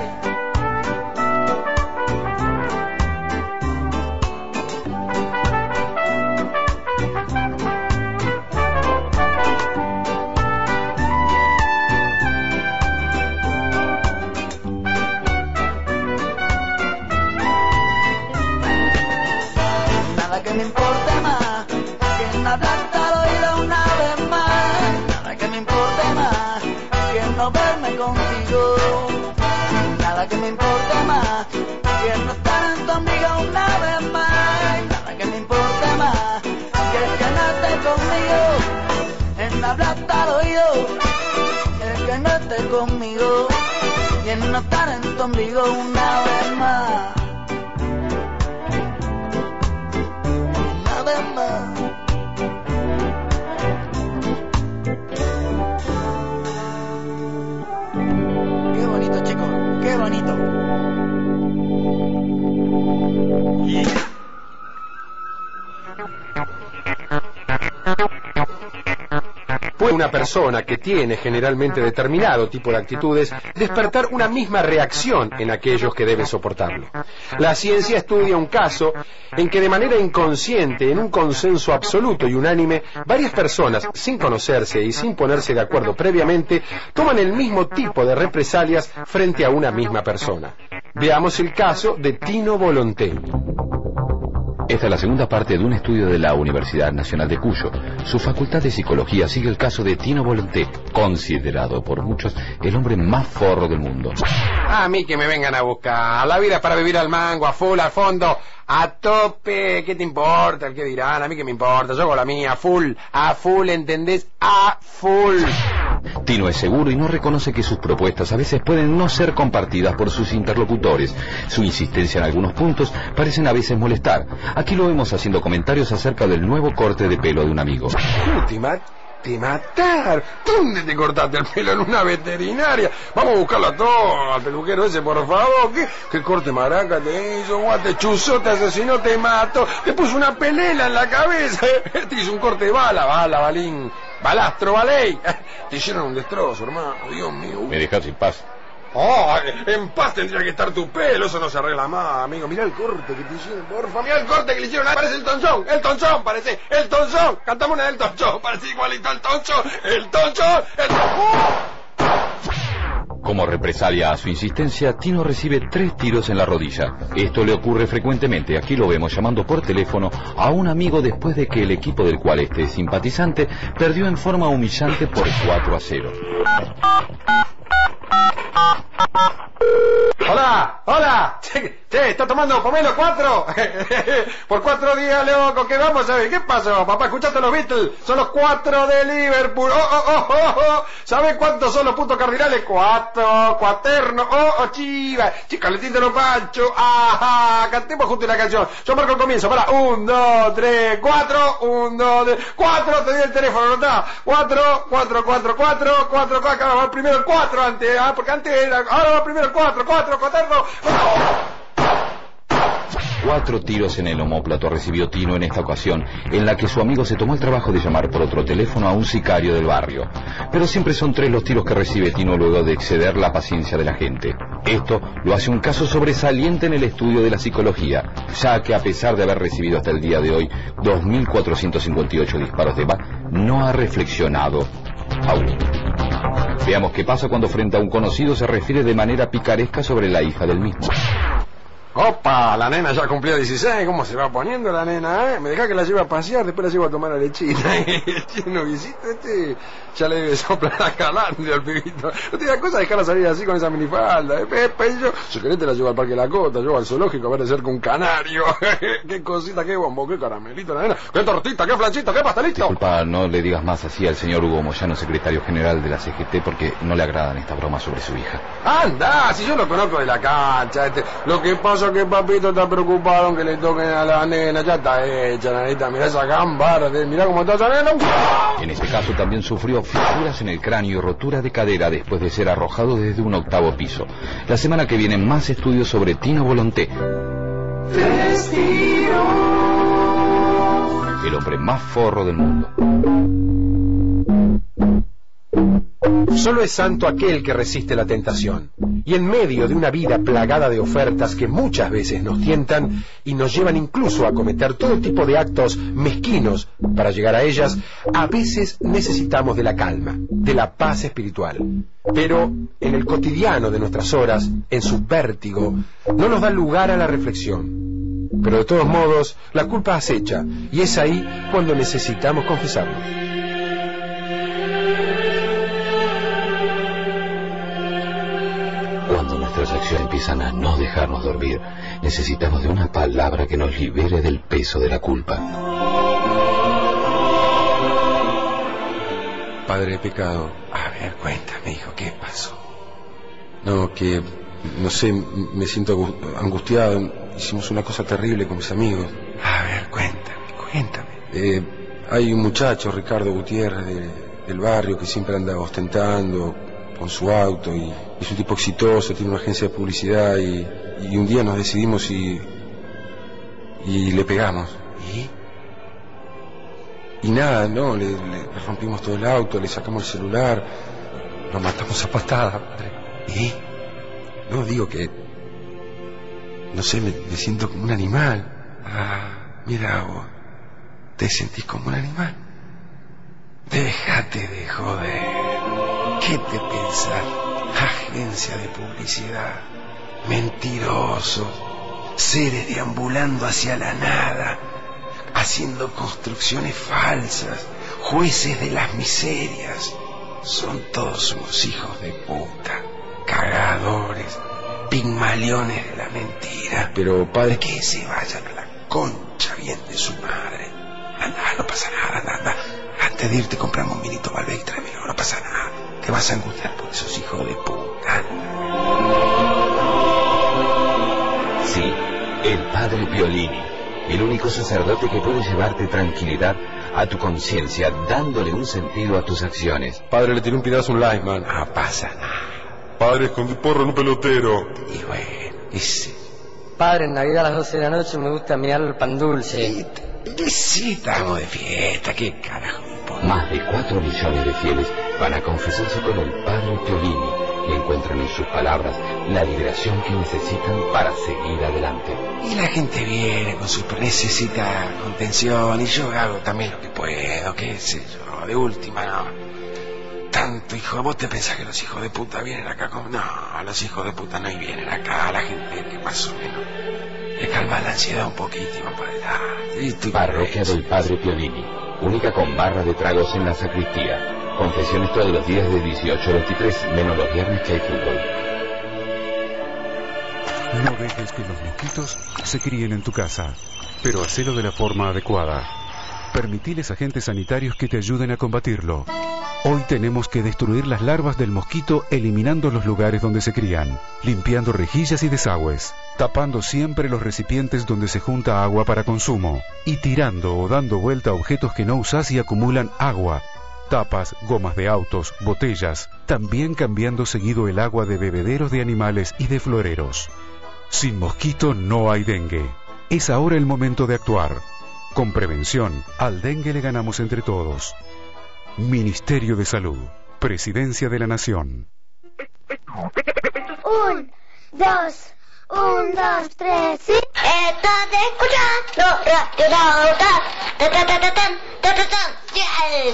Nada que me importe más que no hablarte al oído una vez más. Nada que me importe más que no verme contigo. Nada que me importe más que no estar en tu amiga una vez más. Nada que me importe más que el que no esté conmigo. En hablarte al oído, el que no esté conmigo. Y en no estar en tu ombligo una vez más. Qué bonito, chicos, qué bonito. Yeah. una persona que tiene generalmente determinado tipo de actitudes despertar una misma reacción en aquellos que deben soportarlo. La ciencia estudia un caso en que de manera inconsciente, en un consenso absoluto y unánime, varias personas, sin conocerse y sin ponerse de acuerdo previamente, toman el mismo tipo de represalias frente a una misma persona. Veamos el caso de Tino Volonté. Esta es la segunda parte de un estudio de la Universidad Nacional de Cuyo. Su facultad de psicología sigue el caso de Tino Volonté, considerado por muchos el hombre más forro del mundo. A mí que me vengan a buscar. La vida es para vivir al mango, a full, al fondo, a tope. ¿Qué te importa? ¿El qué dirán? A mí que me importa. Yo hago la mía, a full, a full, ¿entendés? A full. Tino es seguro y no reconoce que sus propuestas a veces pueden no ser compartidas por sus interlocutores. Su insistencia en algunos puntos parecen a veces molestar. Aquí lo vemos haciendo comentarios acerca del nuevo corte de pelo de un amigo. Te, mat te matar. ¿Dónde te cortaste el pelo? En una veterinaria. Vamos a buscarlo a todo, al peluquero ese, por favor. ¿Qué, qué corte maraca te hizo? Guau, te chuzó, te asesinó, te mató. Te puso una pelela en la cabeza. Te hizo un corte de bala, bala, balín. Balastro, baley. Te hicieron un destrozo, hermano. Dios mío. Me dejas sin paz. Oh, en paz tendría que estar tu pelo, eso no se arregla más, amigo. Mirá el corte que te hicieron, porfa. Mirá el corte que le hicieron. Parece el Tonchón, el Tonchón, parece. El Tonchón. Cantamos una del Tonchón, parece igualito al Tonchón. El Tonchón, el Tonchón. Como represalia a su insistencia, Tino recibe tres tiros en la rodilla. Esto le ocurre frecuentemente. Aquí lo vemos llamando por teléfono a un amigo después de que el equipo del cual este es simpatizante perdió en forma humillante por cuatro a cero. Hola, hola. Che, che, ¿está tomando pomelo cuatro? Por cuatro días, loco, ¿qué vamos a ver? ¿Qué pasó? Papá, ¿escuchaste los Beatles? Son los cuatro de Liverpool. Oh, oh, oh, oh, oh. ¿Sabes cuántos son los puntos cardinales? Cuatro, cuaterno, oh, oh, chiva. Chica, le los pancho. Ajá, cantemos juntos una canción. Yo marco el comienzo, para. Un, dos, tres, cuatro. Un, dos, tres, cuatro. Te di el teléfono, ¿no? Cuatro, cuatro, cuatro, cuatro, cuatro, cuatro. Ahora va primero el cuatro antes, ¿ah? Porque antes era. Ahora va primero el cuatro, cuatro, cuaterno. Cuatro tiros en el omóplato recibió Tino en esta ocasión, en la que su amigo se tomó el trabajo de llamar por otro teléfono a un sicario del barrio. Pero siempre son tres los tiros que recibe Tino luego de exceder la paciencia de la gente. Esto lo hace un caso sobresaliente en el estudio de la psicología, ya que a pesar de haber recibido hasta el día de hoy dos mil cuatrocientos cincuenta y ocho disparos de bala, no ha reflexionado aún. Veamos qué pasa cuando frente a un conocido se refiere de manera picaresca sobre la hija del mismo. Opa, la nena ya cumplió dieciséis, ¿cómo se va poniendo la nena, eh? Me deja que la lleve a pasear, después la llevo a tomar la lechita. El noviecito este ya le debe soplar la calandria al pibito. No tiene cosa dejarla salir así con esa minifalda, eh, Pepe, y yo, si querés te la llevo al Parque La Cota, llevo al zoológico a ver de cerca un canario. Qué cosita, qué bombo, qué caramelito la nena, qué tortita, qué flanchita, qué pastelito. Disculpa, no le digas más así al señor Hugo Moyano, secretario general de la C G T, porque no le agradan esta broma sobre su hija. Anda, si yo lo conozco de la cancha, este, lo que pasa que papito está preocupado en que le toquen a la nena, ya está hecha, nanita, mirá esa gambara, mirá cómo está esa nena. En este caso también sufrió fracturas en el cráneo y rotura de cadera después de ser arrojado desde un octavo piso. La semana que viene más estudios sobre Tino Volonté, el hombre más forro del mundo. Solo es santo aquel que resiste la tentación, y en medio de una vida plagada de ofertas que muchas veces nos tientan y nos llevan incluso a cometer todo tipo de actos mezquinos para llegar a ellas, a veces necesitamos de la calma, de la paz espiritual. Pero en el cotidiano de nuestras horas, en su vértigo, no nos da lugar a la reflexión. Pero de todos modos, la culpa acecha, y es ahí cuando necesitamos confesarlo. Cuando nuestras acciones empiezan a no dejarnos dormir, necesitamos de una palabra que nos libere del peso de la culpa. Padre pecado, a ver, cuéntame, hijo, ¿qué pasó? No, que, no sé, me siento angustiado, hicimos una cosa terrible con mis amigos. A ver, cuéntame, cuéntame. Eh, hay un muchacho, Ricardo Gutiérrez, de, del barrio, que siempre anda ostentando con su auto, y es un tipo exitoso, tiene una agencia de publicidad, y, y un día nos decidimos y y le pegamos. ¿Y? Y nada, no, le, le rompimos todo el auto, le sacamos el celular, lo matamos a patada, padre. ¿Y? No, digo que... No sé, me, me siento como un animal. Ah, mira vos, ¿te sentís como un animal? Déjate de joder. ¿Qué te pensás? Agencia de publicidad. Mentirosos. Seres deambulando hacia la nada, haciendo construcciones falsas, jueces de las miserias. Son todos unos hijos de puta, cagadores, pigmaleones de la mentira. Pero padre, que se vayan a la concha bien de su madre. Anda, no pasa nada, anda, anda. Antes de irte compramos un vinito Malbec, tráemelo, no pasa nada. Te vas a angustiar por esos hijos de puta. Sí, el padre Piolini, el único sacerdote que puede llevarte tranquilidad a tu conciencia, dándole un sentido a tus acciones. Padre, le tiré un pedazo un like, man. No pasa nada. Padre, escondí porro en un pelotero. Y bueno, ese... Padre, en Navidad a las doce de la noche me gusta mirar el pan dulce. Sí, sí, estamos de fiesta, qué carajo. Más de cuatro millones de fieles van a confesarse con el padre Piolini y encuentran en sus palabras la liberación que necesitan para seguir adelante. Y la gente viene con su... necesita contención y yo hago también lo que puedo, qué sé yo, de última, no. Tanto hijo, vos te pensás que los hijos de puta vienen acá con... No, los hijos de puta no vienen acá, la gente que más o menos le calma la ansiedad un poquitito para adelante. Parroquia del padre Piolini, única con barra de tragos en la sacristía. Confesiones todos los días de dieciocho a veintitrés, menos los viernes que hay fútbol. No dejes que los mosquitos se críen en tu casa, pero hacelo de la forma adecuada. Permitiles agentes sanitarios que te ayuden a combatirlo. Hoy tenemos que destruir las larvas del mosquito eliminando los lugares donde se crían, limpiando rejillas y desagües, tapando siempre los recipientes donde se junta agua para consumo y tirando o dando vuelta a objetos que no usás y acumulan agua, tapas, gomas de autos, botellas, también cambiando seguido el agua de bebederos de animales y de floreros. Sin mosquito no hay dengue. Es ahora el momento de actuar. Con prevención, al dengue le ganamos entre todos. Ministerio de Salud, Presidencia de la Nación. Un, dos, un, dos, tres, sí. Estás escuchando Radio Nauta. Ta, ta, ta, ta, tan, ta, ta, tan. Yes.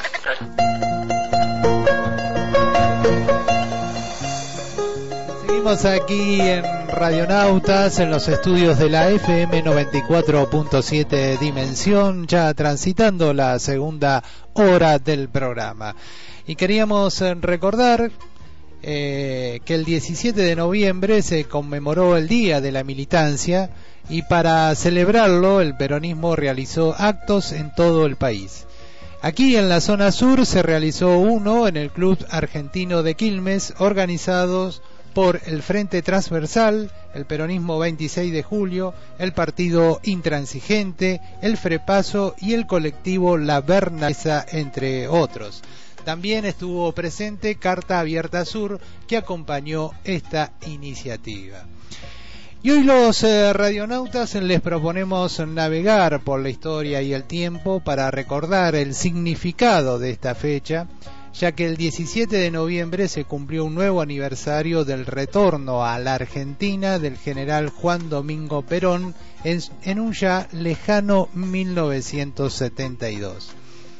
Seguimos aquí en Radionautas, en los estudios de la F M noventa y cuatro punto siete Dimensión, ya transitando la segunda hora del programa. Y queríamos recordar eh, que el diecisiete de noviembre se conmemoró el Día de la Militancia y para celebrarlo el peronismo realizó actos en todo el país. Aquí en la zona sur se realizó uno en el Club Argentino de Quilmes, organizados por el Frente Transversal, el Peronismo veintiséis de julio, el Partido Intransigente, el Frepaso y el colectivo La Bernalesa, entre otros. También estuvo presente Carta Abierta Sur, que acompañó esta iniciativa. Y hoy los eh, radionautas les proponemos navegar por la historia y el tiempo para recordar el significado de esta fecha, ya que el diecisiete de noviembre se cumplió un nuevo aniversario del retorno a la Argentina del general Juan Domingo Perón en, en un ya lejano mil novecientos setenta y dos.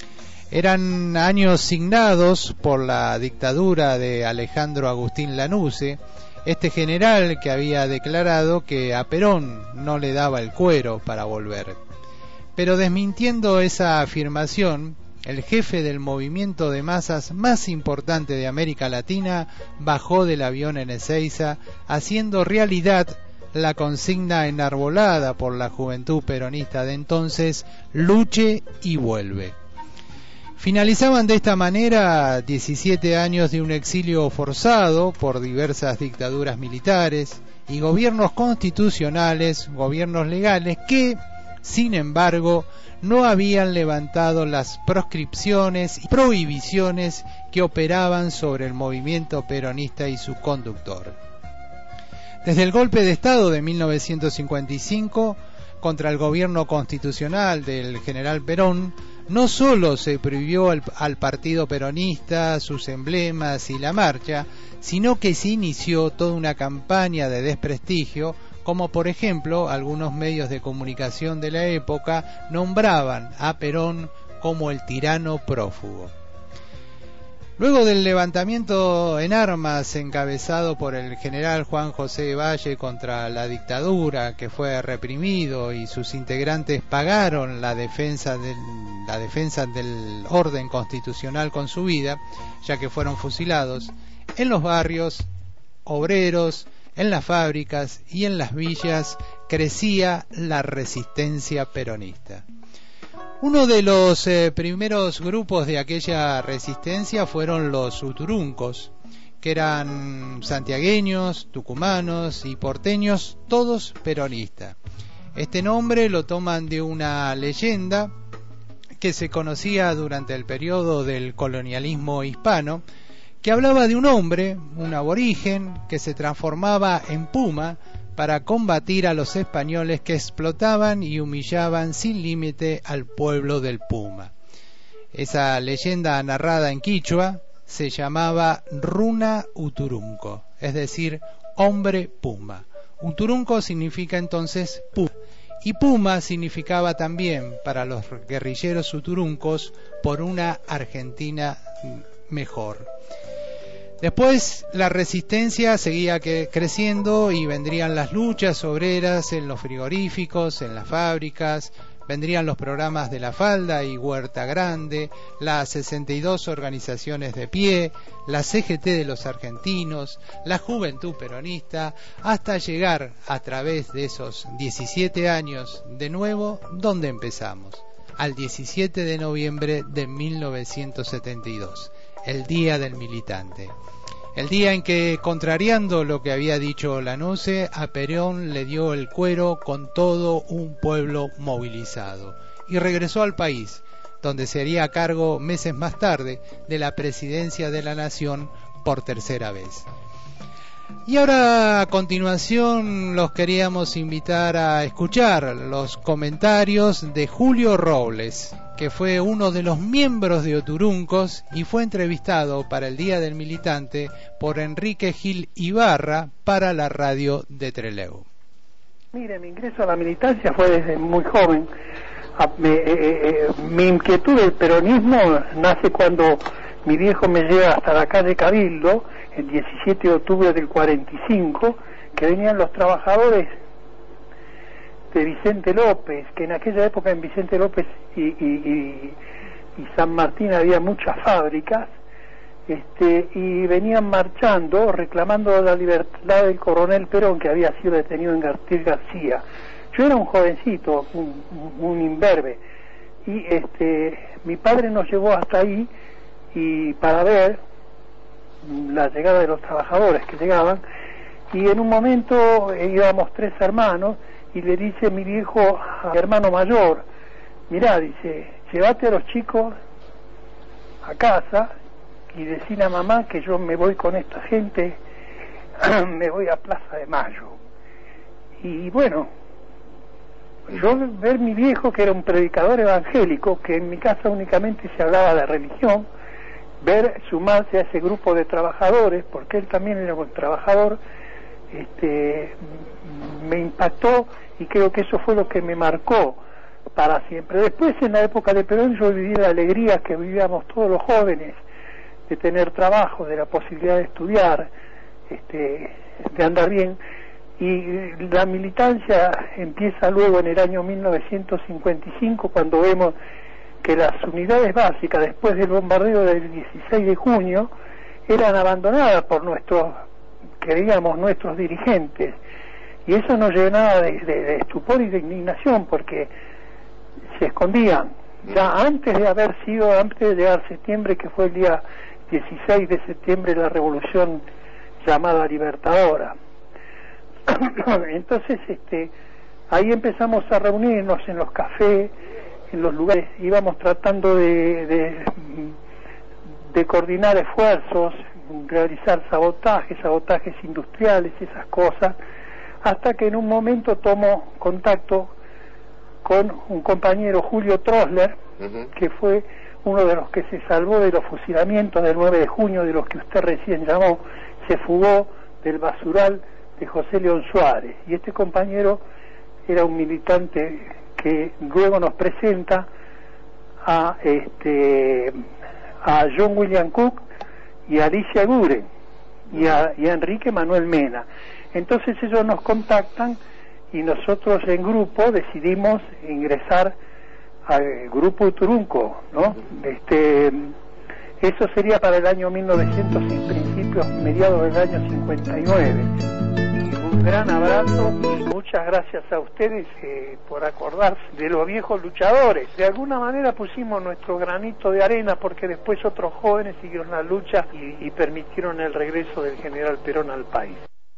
Eran años signados por la dictadura de Alejandro Agustín Lanusse, este general que había declarado que a Perón no le daba el cuero para volver. Pero desmintiendo esa afirmación, el jefe del movimiento de masas más importante de América Latina bajó del avión en Ezeiza, haciendo realidad la consigna enarbolada por la juventud peronista de entonces: luche y vuelve. Finalizaban de esta manera diecisiete años de un exilio forzado por diversas dictaduras militares y gobiernos constitucionales, gobiernos legales que, sin embargo, no habían levantado las proscripciones y prohibiciones que operaban sobre el movimiento peronista y su conductor. Desde el golpe de Estado de mil novecientos cincuenta y cinco contra el gobierno constitucional del general Perón, no solo se prohibió al, al partido peronista, sus emblemas y la marcha, sino que se inició toda una campaña de desprestigio, como por ejemplo algunos medios de comunicación de la época nombraban a Perón como el tirano prófugo. Luego del levantamiento en armas encabezado por el general Juan José Valle contra la dictadura, que fue reprimido y sus integrantes pagaron la defensa del, la defensa del orden constitucional con su vida, ya que fueron fusilados, en los barrios obreros, en las fábricas y en las villas crecía la resistencia peronista. Uno de los eh, primeros grupos de aquella resistencia fueron los uturuncos, que eran santiagueños, tucumanos y porteños, todos peronistas. Este nombre lo toman de una leyenda que se conocía durante el periodo del colonialismo hispano, que hablaba de un hombre, un aborigen, que se transformaba en puma para combatir a los españoles que explotaban y humillaban sin límite al pueblo del Puma. Esa leyenda narrada en quichua se llamaba Runa Uturunco, es decir, hombre puma. Uturunco significa entonces puma, y puma significaba también para los guerrilleros uturuncos por una Argentina mejor. Después la resistencia seguía que, creciendo y vendrían las luchas obreras en los frigoríficos, en las fábricas, vendrían los programas de La Falda y Huerta Grande, las sesenta y dos organizaciones de pie, la C G T de los argentinos, la Juventud Peronista, hasta llegar a través de esos diecisiete años de nuevo, donde empezamos, al diecisiete de noviembre de mil novecientos setenta y dos. El Día del Militante, el día en que, contrariando lo que había dicho Lanusse, a Perón le dio el cuero con todo un pueblo movilizado y regresó al país, donde se haría cargo meses más tarde de la presidencia de la nación por tercera vez. Y ahora a continuación los queríamos invitar a escuchar los comentarios de Julio Robles, que fue uno de los miembros de Uturuncos y fue entrevistado para el Día del Militante por Enrique Gil Ibarra para la radio de Trelew. Mire, mi ingreso a la militancia fue desde muy joven. A, me, eh, eh, mi inquietud del peronismo nace cuando mi viejo me lleva hasta la calle Cabildo, el diecisiete de octubre del cuarenta y cinco, que venían los trabajadores de Vicente López, que en aquella época en Vicente López y, y, y, y San Martín había muchas fábricas, este, y venían marchando reclamando la libertad del coronel Perón, que había sido detenido en García García. Yo era un jovencito, un, un imberbe, y este, mi padre nos llevó hasta ahí y para ver la llegada de los trabajadores que llegaban, y en un momento íbamos tres hermanos y le dice mi viejo a mi hermano mayor: mirá, dice, llévate a los chicos a casa y decile a mamá que yo me voy con esta gente, me voy a Plaza de Mayo. Y bueno, yo ver mi viejo, que era un predicador evangélico, que en mi casa únicamente se hablaba de religión, ver sumarse a ese grupo de trabajadores, porque él también era un trabajador, este, me impactó, y creo que eso fue lo que me marcó para siempre. Después, en la época de Perón, yo viví la alegría que vivíamos todos los jóvenes, de tener trabajo, de la posibilidad de estudiar, este, de andar bien, y la militancia empieza luego en el año mil novecientos cincuenta y cinco, cuando vemos que las unidades básicas, después del bombardeo del dieciséis de junio, eran abandonadas por nuestros, creíamos, nuestros dirigentes, y eso nos llenaba de, de, de estupor y de indignación, porque se escondían. Ya antes de haber sido, antes de llegar septiembre, que fue el día dieciséis de septiembre, la revolución llamada Libertadora. Entonces, este, ahí empezamos a reunirnos en los cafés, en los lugares, íbamos tratando de, de, de coordinar esfuerzos, realizar sabotajes, sabotajes industriales, esas cosas, hasta que en un momento tomo contacto con un compañero, Julio Trosler, Ujú. que fue uno de los que se salvó de los fusilamientos del nueve de junio, de los que usted recién llamó, se fugó del basural de José León Suárez. Y este compañero era un militante que luego nos presenta a este a John William Cook y a Alicia Guren y a, y a Enrique Manuel Mena. Entonces ellos nos contactan y nosotros en grupo decidimos ingresar al grupo Uturunco, ¿no? Este, eso sería para el año mil novecientos y principios, mediados del año cincuenta y nueve. Un gran abrazo y muchas gracias a ustedes eh, por acordarse de los viejos luchadores. De alguna manera pusimos nuestro granito de arena porque después otros jóvenes siguieron la lucha y, y permitieron el regreso del general Perón al país.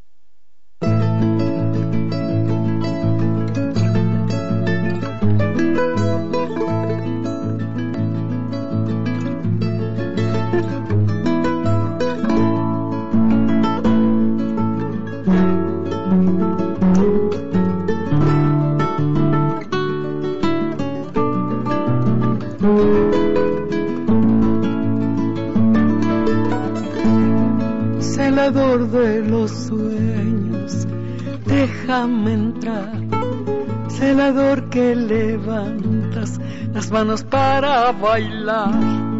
Celador de los sueños, déjame entrar. Celador que levantas las manos para bailar.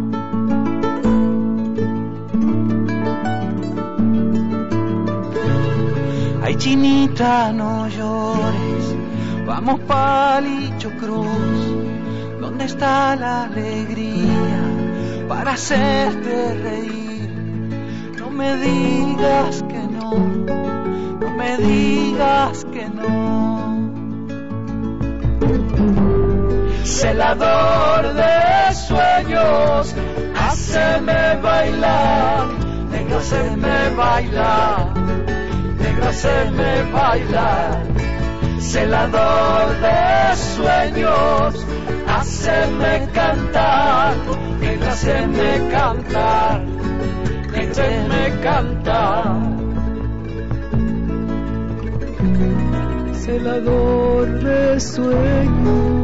Ay, chinita, no llores, vamos Palillo Cruz. ¿Dónde está la alegría para hacerte reír? No me digas que no, no me digas que no. Celador de sueños, háceme bailar, negro, háceme bailar, negro, háceme bailar. Celador de sueños, háceme cantar, negro, háceme cantar, negro, háceme cantar. Celador de sueños.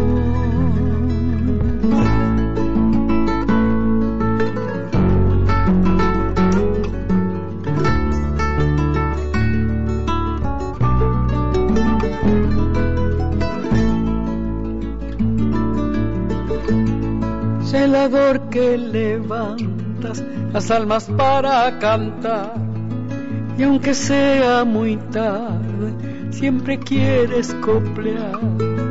Celador que levantas las almas para cantar, y aunque sea muy tarde, siempre quieres coplear.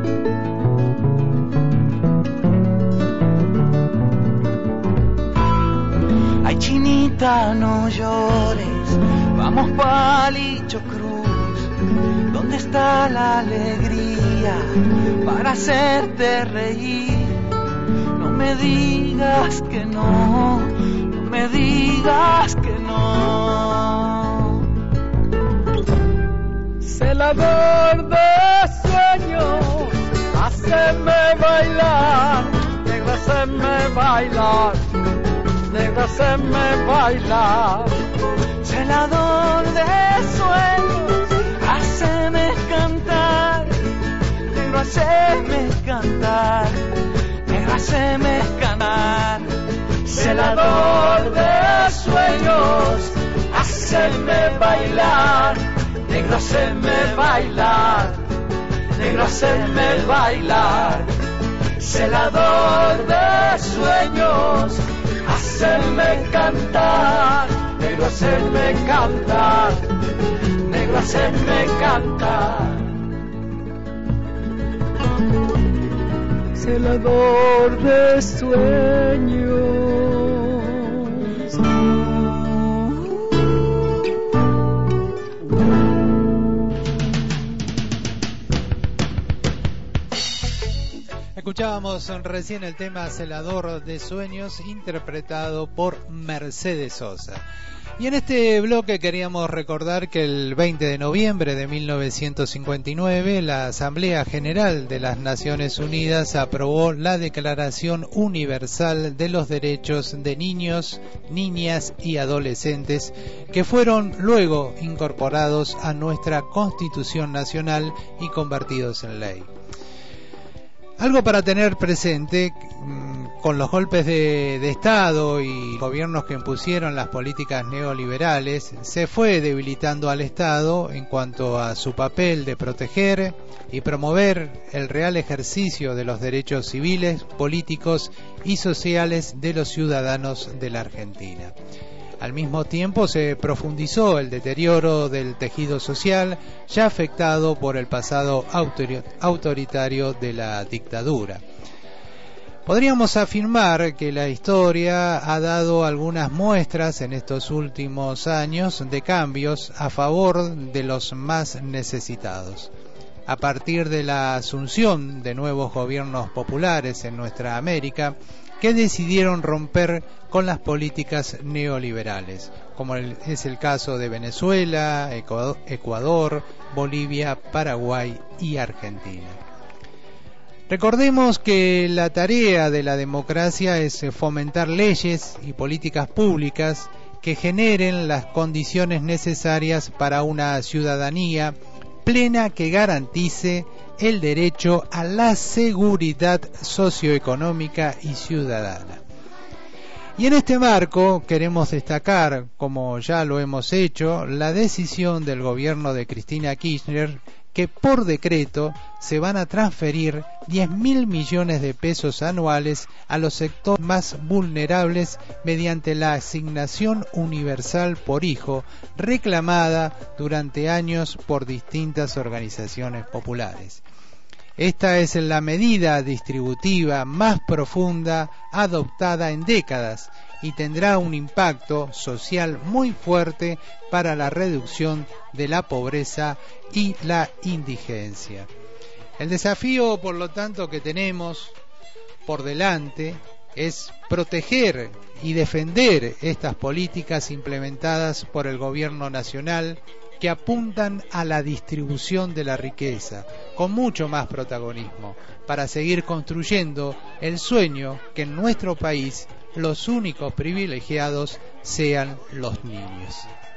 Ay, chinita, no llores, vamos Palillo Cruz. ¿Dónde está la alegría para hacerte reír? No me digas que no, no me digas que no. Celador de sueños, háceme bailar, negro, háceme bailar, negro, háceme bailar. Celador de sueños, háceme cantar, negro, háceme cantar, negro, háceme cantar. Celador de sueños, háceme bailar, negro, háceme bailar, negro, háceme bailar. Celador de sueños, háceme cantar, negro, háceme cantar, negro, háceme cantar. Celador de sueños. Escuchábamos recién el tema Celador de Sueños, interpretado por Mercedes Sosa. Y en este bloque queríamos recordar que el veinte de noviembre de mil novecientos cincuenta y nueve la Asamblea General de las Naciones Unidas aprobó la Declaración Universal de los Derechos de Niños, Niñas y Adolescentes, que fueron luego incorporados a nuestra Constitución Nacional y convertidos en ley. Algo para tener presente, con los golpes de, de Estado y gobiernos que impusieron las políticas neoliberales, se fue debilitando al Estado en cuanto a su papel de proteger y promover el real ejercicio de los derechos civiles, políticos y sociales de los ciudadanos de la Argentina. Al mismo tiempo se profundizó el deterioro del tejido social ya afectado por el pasado autoritario de la dictadura. Podríamos afirmar que la historia ha dado algunas muestras en estos últimos años de cambios a favor de los más necesitados. A partir de la asunción de nuevos gobiernos populares en nuestra América, que decidieron romper con las políticas neoliberales, como es el caso de Venezuela, Ecuador, Bolivia, Paraguay y Argentina. Recordemos que la tarea de la democracia es fomentar leyes y políticas públicas que generen las condiciones necesarias para una ciudadanía plena que garantice el derecho a la seguridad socioeconómica y ciudadana. Y en este marco queremos destacar, como ya lo hemos hecho, la decisión del gobierno de Cristina Kirchner que por decreto se van a transferir diez mil millones de pesos anuales a los sectores más vulnerables mediante la asignación universal por hijo reclamada durante años por distintas organizaciones populares. Esta es la medida distributiva más profunda adoptada en décadas y tendrá un impacto social muy fuerte para la reducción de la pobreza y la indigencia. El desafío, por lo tanto, que tenemos por delante es proteger y defender estas políticas implementadas por el gobierno nacional que apuntan a la distribución de la riqueza con mucho más protagonismo para seguir construyendo el sueño que en nuestro país los únicos privilegiados sean los niños.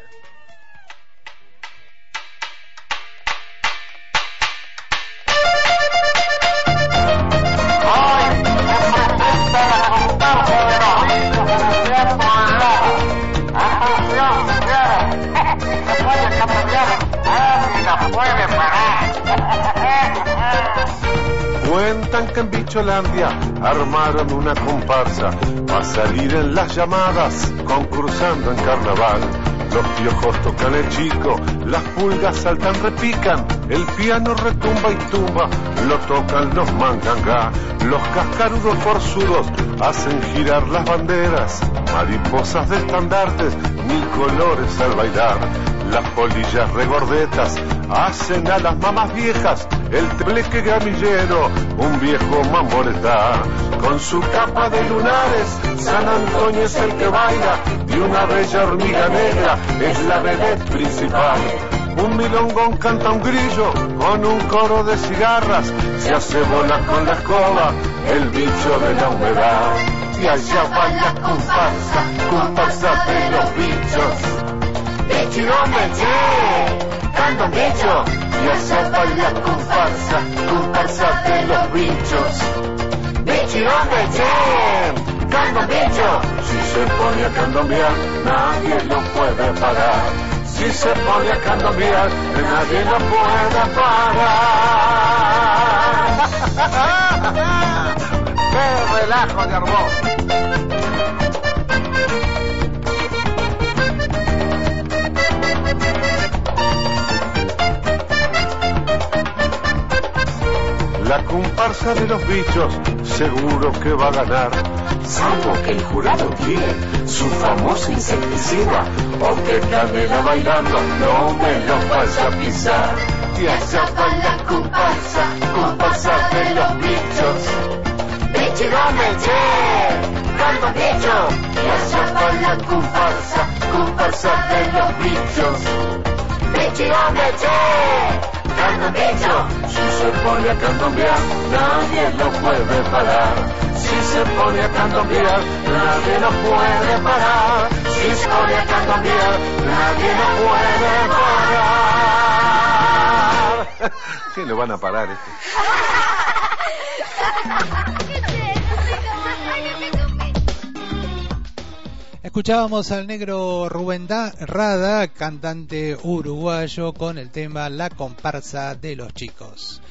Cuentan que en Bicholandia armaron una comparsa para salir en las llamadas concursando en carnaval. Los piojos tocan el chico, las pulgas saltan, repican, el piano retumba y tumba, lo tocan los mangangá, los cascarudos forzudos hacen girar las banderas, mariposas de estandartes, mil colores al bailar. Las polillas regordetas hacen a las mamás viejas el tembleque gamillero, un viejo mamoretá. Con su capa de lunares, San Antonio es el que baila y una bella hormiga negra es la vedette principal. Un milongón canta un grillo con un coro de cigarras, se hace bola con la escoba el bicho de la humedad. Y allá va la comparsa, comparsa de los bichos. Bichirón canta un bicho, y allá va la comparsa, comparsa de los bichos. Bichirón canta un bicho, si se pone a candombear, nadie lo puede parar. Si se pone a candombear, nadie lo puede parar. ¡Qué relajo de armó! La comparsa de los bichos seguro que va a ganar, salvo que el jurado tire su famoso insecticida o que Canela bailando no me lo vaya a pisar. Y allá va la comparsa, comparsa de los bichos. Bichirón, canto bicho. Y allá va la comparsa, comparsa de los bichos. Bichirón, canto bicho. Si se pone a candombear, nadie lo puede parar. Si se pone a candombear, nadie lo puede parar. Si se pone a candombear, nadie lo puede parar. ¿Qué lo van a parar este? Escuchábamos al negro Rubén Rada, cantante uruguayo, con el tema La comparsa de los chicos.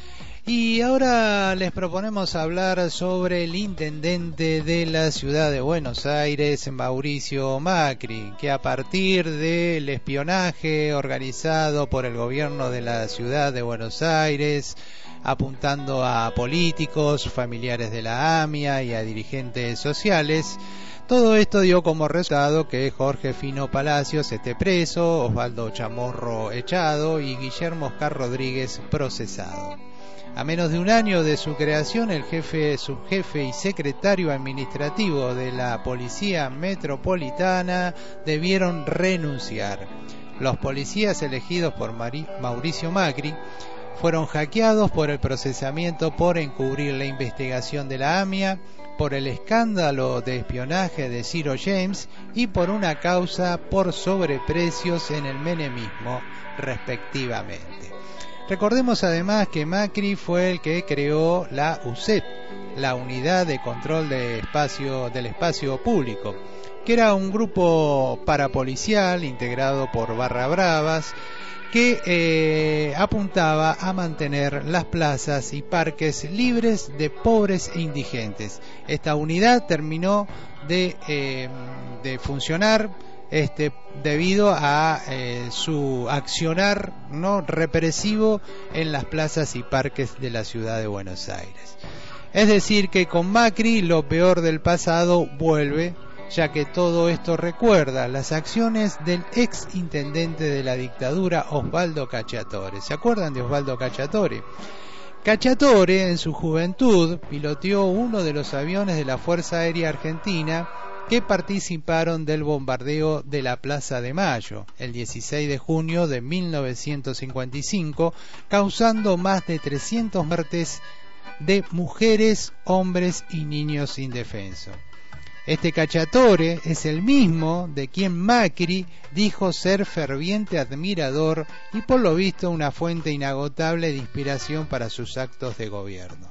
Y ahora les proponemos hablar sobre el intendente de la ciudad de Buenos Aires, Mauricio Macri, que a partir del espionaje organizado por el gobierno de la ciudad de Buenos Aires, apuntando a políticos, familiares de la AMIA y a dirigentes sociales, todo esto dio como resultado que Jorge Fino Palacios esté preso, Osvaldo Chamorro echado y Guillermo Oscar Rodríguez procesado. A menos de un año de su creación, el jefe, subjefe y secretario administrativo de la Policía Metropolitana debieron renunciar. Los policías elegidos por Mari- Mauricio Macri fueron hackeados por el procesamiento por encubrir la investigación de la AMIA, por el escándalo de espionaje de Ciro James y por una causa por sobreprecios en el menemismo, respectivamente. Recordemos además que Macri fue el que creó la U C E P, la Unidad de Control de Espacio, del Espacio Público, que era un grupo parapolicial integrado por barra bravas que eh, apuntaba a mantener las plazas y parques libres de pobres e indigentes. Esta unidad terminó de, eh, de funcionar Este, debido a eh, su accionar no represivo en las plazas y parques de la ciudad de Buenos Aires. Es decir, que con Macri lo peor del pasado vuelve, ya que todo esto recuerda las acciones del ex intendente de la dictadura, Osvaldo Cacciatore. ¿Se acuerdan de Osvaldo Cacciatore? Cacciatore, en su juventud, piloteó uno de los aviones de la Fuerza Aérea Argentina que participaron del bombardeo de la Plaza de Mayo el dieciséis de junio de mil novecientos cincuenta y cinco, causando más de trescientas muertes de mujeres, hombres y niños indefensos. Este Cacciatore es el mismo de quien Macri dijo ser ferviente admirador y por lo visto una fuente inagotable de inspiración para sus actos de gobierno.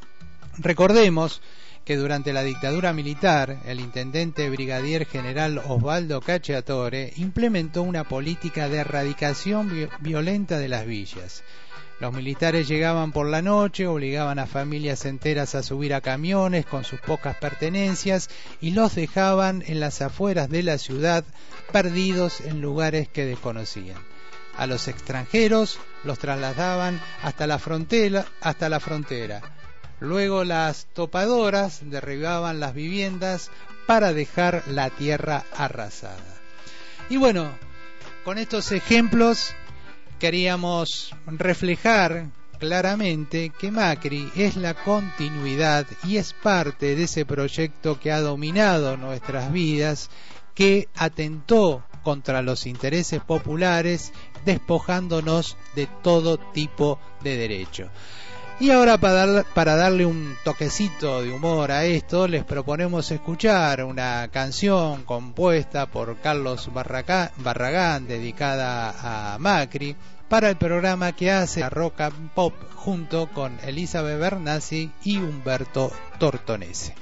Recordemos que durante la dictadura militar, el intendente brigadier general Osvaldo Cacciatore implementó una política de erradicación vi- violenta de las villas. Los militares llegaban por la noche, obligaban a familias enteras a subir a camiones con sus pocas pertenencias y los dejaban en las afueras de la ciudad, perdidos en lugares que desconocían. A los extranjeros los trasladaban hasta la frontera, hasta la frontera. Luego las topadoras derribaban las viviendas para dejar la tierra arrasada. Y bueno, con estos ejemplos queríamos reflejar claramente que Macri es la continuidad y es parte de ese proyecto que ha dominado nuestras vidas, que atentó contra los intereses populares, despojándonos de todo tipo de derecho. Y ahora para, dar, para darle un toquecito de humor a esto, les proponemos escuchar una canción compuesta por Carlos Barraca, Barragán, dedicada a Macri, para el programa que hace la Rock and Pop junto con Elizabeth Bernassi y Humberto Tortonese.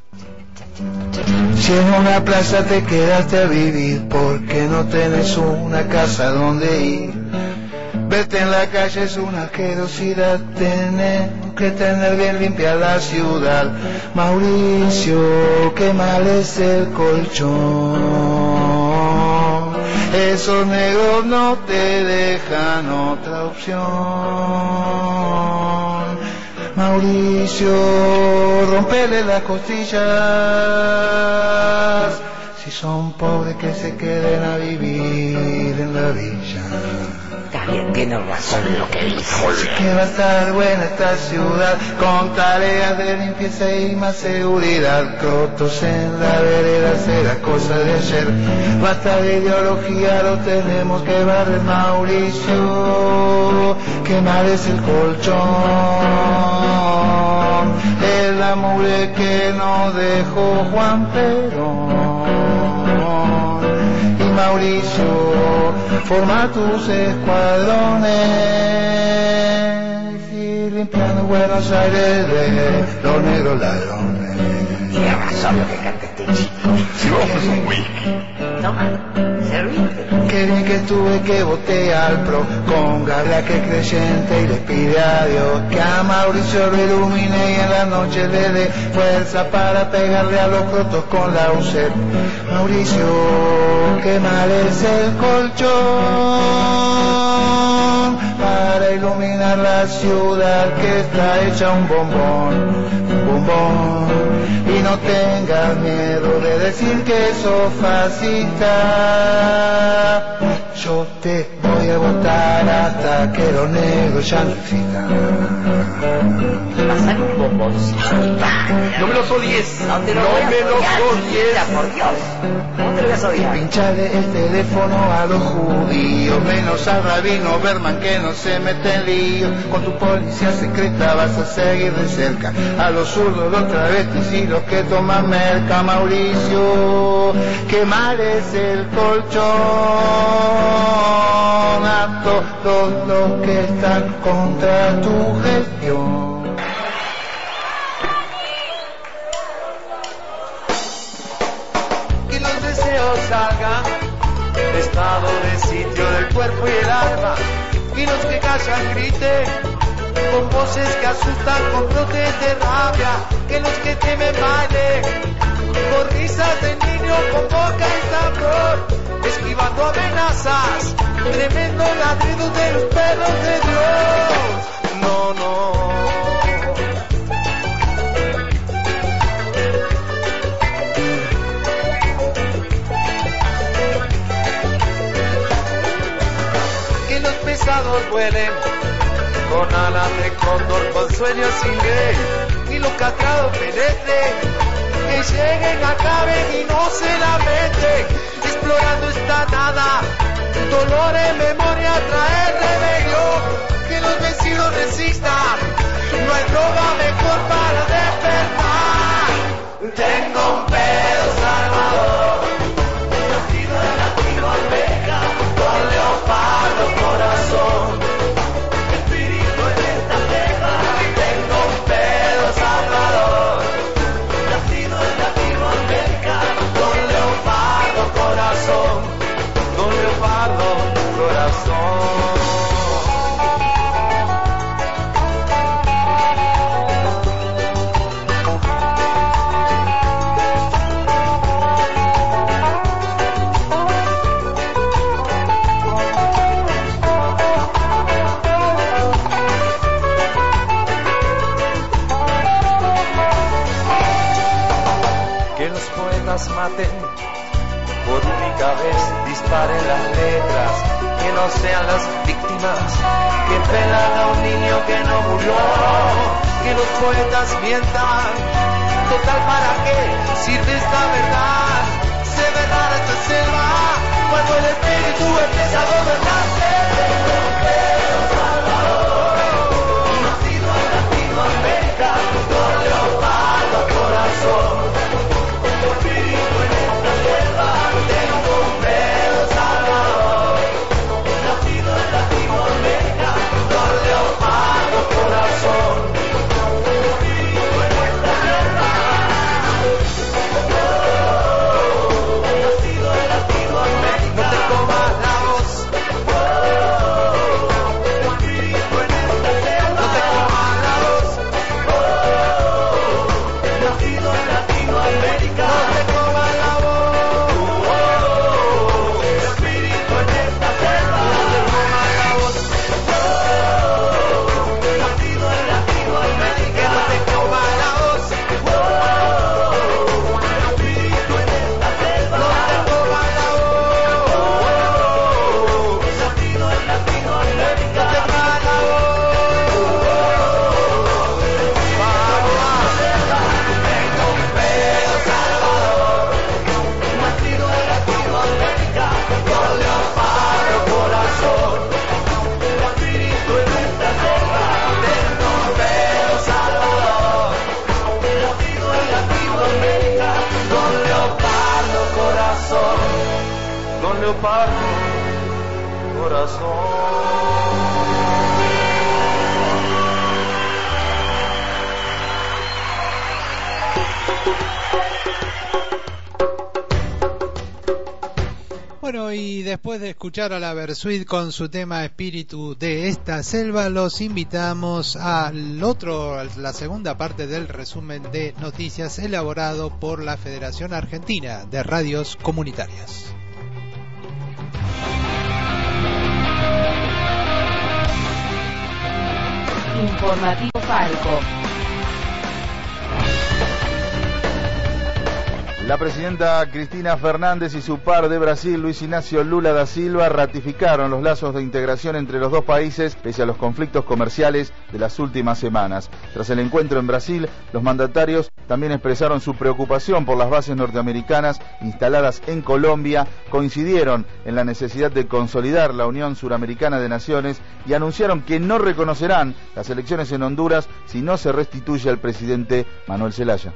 Si en una plaza te quedaste a vivir porque no tenés una casa donde ir, verte en la calle es una asquerosidad, tener que tener bien limpia la ciudad. Mauricio, qué mal es el colchón, esos negros no te dejan otra opción. Mauricio, rompele las costillas, si son pobres que se queden a vivir en la villa. Está bien, tiene razón lo que dice. Que va a estar buena esta ciudad, con tareas de limpieza y más seguridad. Crotos en la vereda será cosa de ayer. Basta de ideología, lo tenemos que barrer. Mauricio, que mal es el colchón, es la mugre que nos dejó Juan Perón. Y Mauricio, forma tus escuadrones y limpiando Buenos Aires de los negros ladrones. Tiene razón lo que canta este chico. Si vos sos un whisky. Toma, servite. Qué bien que estuve que voté al pro con Gabla que es creyente y le pide a Dios que a Mauricio lo ilumine y en la noche le dé fuerza para pegarle a los crotos con la U C E P. Mauricio, qué mal es el colchón para iluminar la ciudad que está hecha un bombón, un bombón. Y no tengas miedo de decir que sos fascista. Yo te voy a votar hasta que los negros ya no existan. Pasar un bomboncito. No me los odies. No te lo no voy a me los odiar, odies. por Dios. ¿Cómo te lo voy a odiar? Y pinchale el teléfono a los judíos, menos al rabino Berman que no se mete en lío. Con tu policía secreta vas a seguir de cerca a los zurdos, los travestis y los que toman merca. Mauricio, qué mal es el colchón a todos los que están contra tu gestión. Que los deseos salgan de estado de sitio del cuerpo y el alma, y los que callan griten con voces que asustan, con brotes de rabia, que los que temen bailen con risas de niño, con boca y sabor, esquivando amenazas, tremendo ladrido de los perros de Dios. No, no. Que los pesados vuelen con alas de cóndor, con sueños sin ley, y los castrados penetren, que lleguen, acaben y no se lamenten, explorando esta nada, dolor en memoria, traer rebelión, que los vencidos resistan, no hay droga mejor para despertar. Tengo un pedo salvador, nacido en Latinoamérica, con leopardo corazón. Con leopardo corazón. Que los poetas maten por única vez, disparen las letras, que no sean las víctimas que pelan a un niño que no murió, que los poetas mientan, total para qué sirve esta verdad, se verá esta selva cuando el espíritu empieza a gobernarse. Nacido en Latinoamérica, con leopardo corazón. Leopardo corazón. y después de escuchar a la Versuit con su tema Espíritu de esta selva, los invitamos al otro, a la segunda parte del resumen de noticias elaborado por la Federación Argentina de Radios Comunitarias. Informativo Falco. La presidenta Cristina Fernández y su par de Brasil, Luis Ignacio Lula da Silva, ratificaron los lazos de integración entre los dos países pese a los conflictos comerciales de las últimas semanas. Tras el encuentro en Brasil, los mandatarios también expresaron su preocupación por las bases norteamericanas instaladas en Colombia, coincidieron en la necesidad de consolidar la Unión Suramericana de Naciones y anunciaron que no reconocerán las elecciones en Honduras si no se restituye al presidente Manuel Zelaya.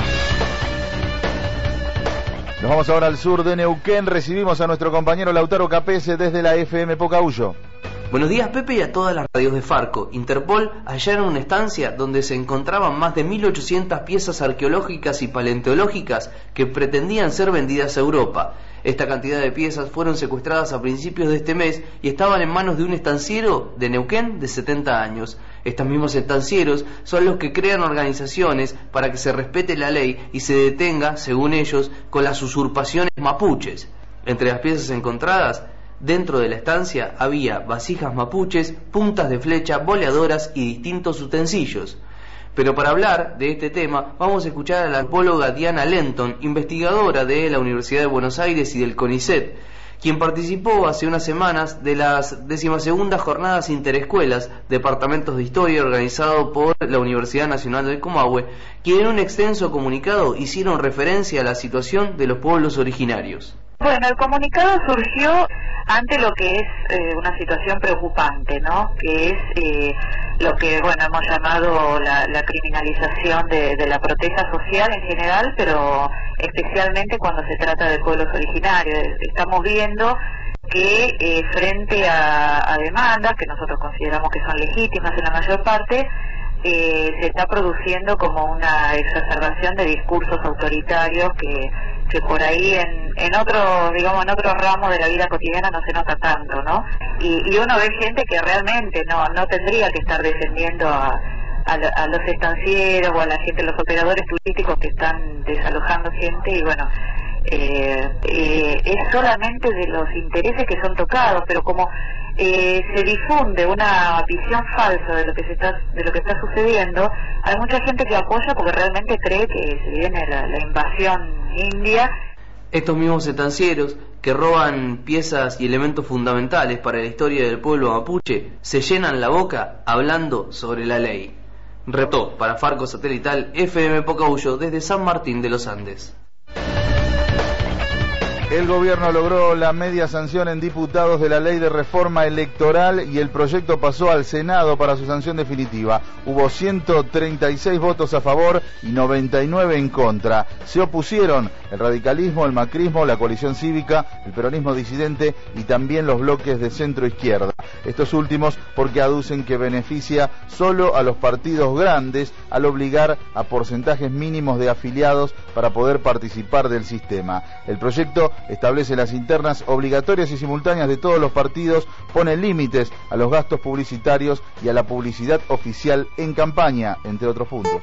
Nos vamos ahora al sur de Neuquén. Recibimos a nuestro compañero Lautaro Capese desde la F M Pocahuyo. Buenos días, Pepe, y a todas las radios de Farco. Interpol hallaron una estancia donde se encontraban más de mil ochocientas piezas arqueológicas y paleontológicas que pretendían ser vendidas a Europa. Esta cantidad de piezas fueron secuestradas a principios de este mes y estaban en manos de un estanciero de Neuquén de setenta años. Estos mismos estancieros son los que crean organizaciones para que se respete la ley y se detenga, según ellos, con las usurpaciones mapuches. Entre las piezas encontradas dentro de la estancia había vasijas mapuches, puntas de flecha, boleadoras y distintos utensilios. Pero para hablar de este tema vamos a escuchar a la antropóloga Diana Lenton, investigadora de la Universidad de Buenos Aires y del CONICET, quien participó hace unas semanas de las decimasegundas jornadas interescuelas, departamentos de historia, organizado por la Universidad Nacional del Comahue, quien en un extenso comunicado hicieron referencia a la situación de los pueblos originarios. Bueno, el comunicado surgió ante lo que es eh, una situación preocupante, ¿no? Que es eh, lo que, bueno, hemos llamado la, la criminalización de, de la protesta social en general, pero especialmente cuando se trata de pueblos originarios. Estamos viendo que eh, frente a, a demandas que nosotros consideramos que son legítimas en la mayor parte, eh, se está produciendo como una exacerbación de discursos autoritarios que que por ahí en, en otro, digamos, en otros ramos de la vida cotidiana no se nota tanto, ¿no? Y, y uno ve gente que realmente no no tendría que estar defendiendo a, a, a los estancieros o a la gente, los operadores turísticos que están desalojando gente, y bueno, eh, eh, es solamente de los intereses que son tocados, pero como eh, se difunde una visión falsa de lo que se está de lo que está sucediendo, hay mucha gente que apoya porque realmente cree que se viene la, la invasión india. Estos mismos estancieros que roban piezas y elementos fundamentales para la historia del pueblo mapuche se llenan la boca hablando sobre la ley. Repto para Farco Satelital F M Pocahuyo desde San Martín de los Andes. El gobierno logró la media sanción en diputados de la ley de reforma electoral y el proyecto pasó al Senado para su sanción definitiva. Hubo ciento treinta y seis votos a favor y noventa y nueve en contra. Se opusieron el radicalismo, el macrismo, la coalición cívica, el peronismo disidente y también los bloques de centro izquierda. Estos últimos porque aducen que beneficia solo a los partidos grandes al obligar a porcentajes mínimos de afiliados para poder participar del sistema. El proyecto establece las internas obligatorias y simultáneas de todos los partidos, pone límites a los gastos publicitarios y a la publicidad oficial en campaña, entre otros puntos.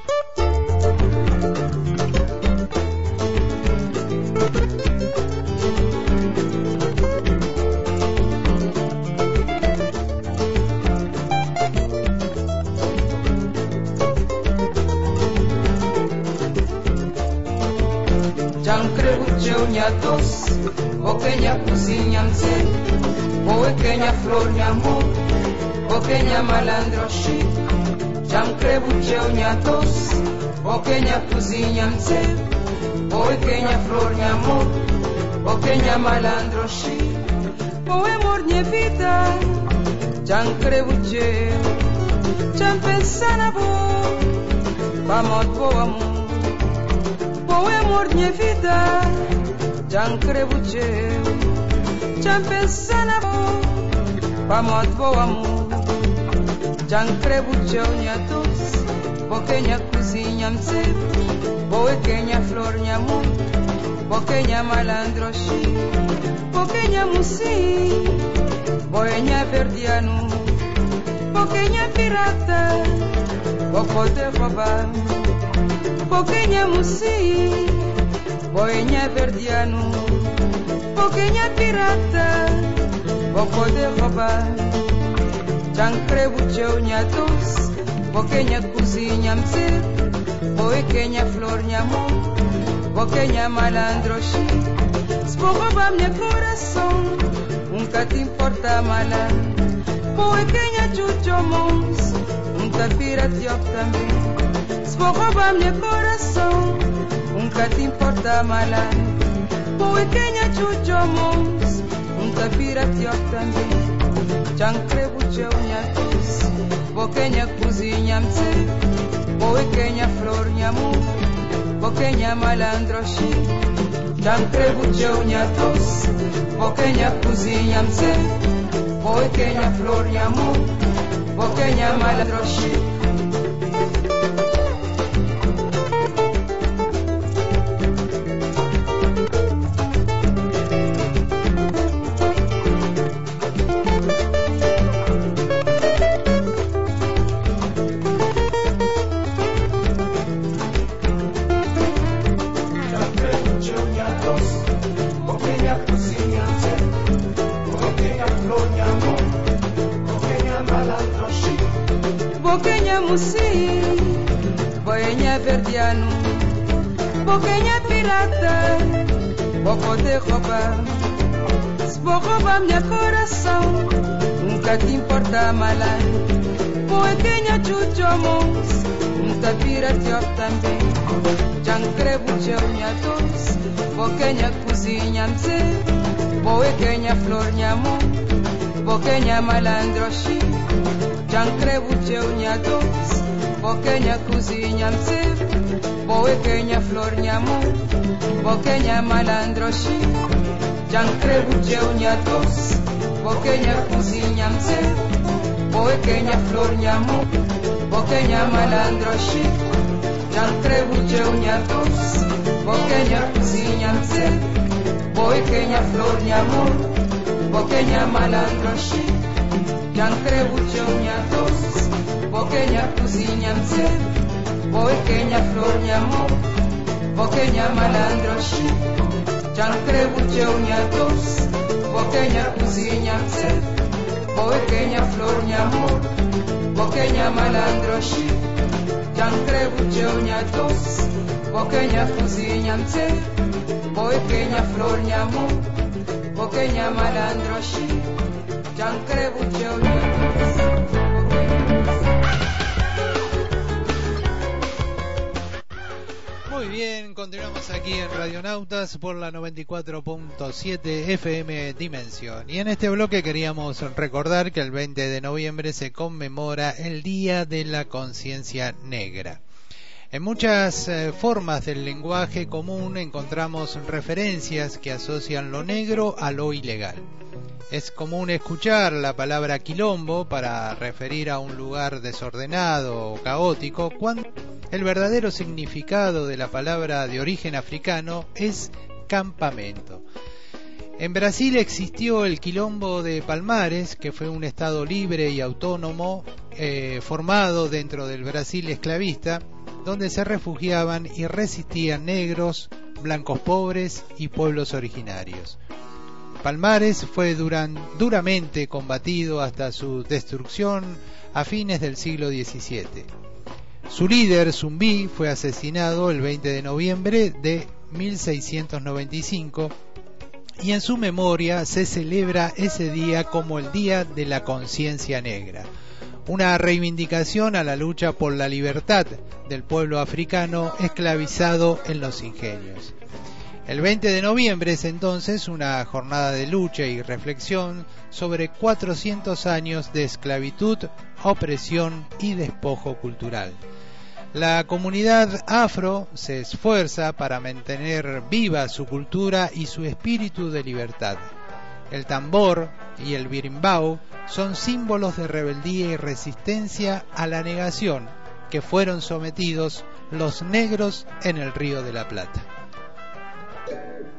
Dos, pequeña cozinha pequeña flor de amor, pequeña malandro chic, jam crebucheu dos, pequeña cozinha pequeña flor de amor, pequeña malandro chic, o amor minha vida, jam crebucheu, jam pensar na boa, vamos bo amor, o amor minha vida. Jan crebucheu, jan pensana bo, vamos bo amor. Jan crebucheu nyatos, pequeña cozinha mse, pequeña flor de amor, boqueña malandro shi, boqueña musi, boqueña verdiano, boqueña pirata, boco de robar, boqueña musi, boqueña verdiano, boqueña pirata, boco de robar, chancre bucheu ñatos, boqueña cozinha mse, boqueña flor ñamo, boqueña malandro shi, spojoba mi corazón, nunca te importa mala, boqueña chucho mons, nunca piratió también, spojoba mi corazón, nunca te importa mala, boqueña chucho mons, nunca piratió también, chancre bucheu ñatos, boqueña cozinha mse, boqueña flor ñamo, boqueña malandro shi, chancre bucheu ñatos, boqueña cozinha mse, boqueña flor ñamo, boqueña malandro shi. Boqueña musi, boqueña verdiano, boqueña pirata, boco de robar, spojoba mi corazón, nunca te importa mala, boqueña chucho mons, nunca piratió también, chancre bucheu ñatos, boqueña cozinha mse, boqueña flor ñamo, boqueña malandro shi, chancre bucheu ñatos, boqueña cozinha mse, boqueña flor ñamo, boqueña malandro shi, chancre bucheu ñatos, boqueña cozinha mse, boqueña flor ñamo, boqueña malandro shi, chancre bucheu ñatos, boqueña cozinha mse, boqueña flor ñamo, boqueña malandro shi, chancre bucheu ñatos, boqueña cozinha mse, boqueña flor ñamo, boqueña malandro shi, chancre bucheu ñatos, boqueña cozinha mse, boqueña flor ñamo, boqueña malandro shi, chancre bucheu ñatos, boqueña cozinha mse, boqueña flor ñamo, boqueña malandro shi, chancre bucheu ñatos. Muy bien, continuamos aquí en Radionautas por la noventa y cuatro punto siete F M Dimensión. Y en este bloque queríamos recordar que el veinte de noviembre se conmemora el Día de la Conciencia Negra. En muchas eh, formas del lenguaje común encontramos referencias que asocian lo negro a lo ilegal. Es común escuchar la palabra quilombo para referir a un lugar desordenado o caótico, cuando el verdadero significado de la palabra de origen africano es campamento. En Brasil existió el quilombo de Palmares, que fue un estado libre y autónomo eh, formado dentro del Brasil esclavista, donde se refugiaban y resistían negros, blancos pobres y pueblos originarios. Palmares fue duran, duramente combatido hasta su destrucción a fines del siglo diecisiete. Su líder, Zumbi, fue asesinado el veinte de noviembre de mil seiscientos noventa y cinco y en su memoria se celebra ese día como el Día de la Conciencia Negra, una reivindicación a la lucha por la libertad del pueblo africano esclavizado en los ingenios. El veinte de noviembre es entonces una jornada de lucha y reflexión sobre cuatrocientos años de esclavitud, opresión y despojo cultural. La comunidad afro se esfuerza para mantener viva su cultura y su espíritu de libertad. El tambor y el birimbau son símbolos de rebeldía y resistencia a la negación que fueron sometidos los negros en el Río de la Plata.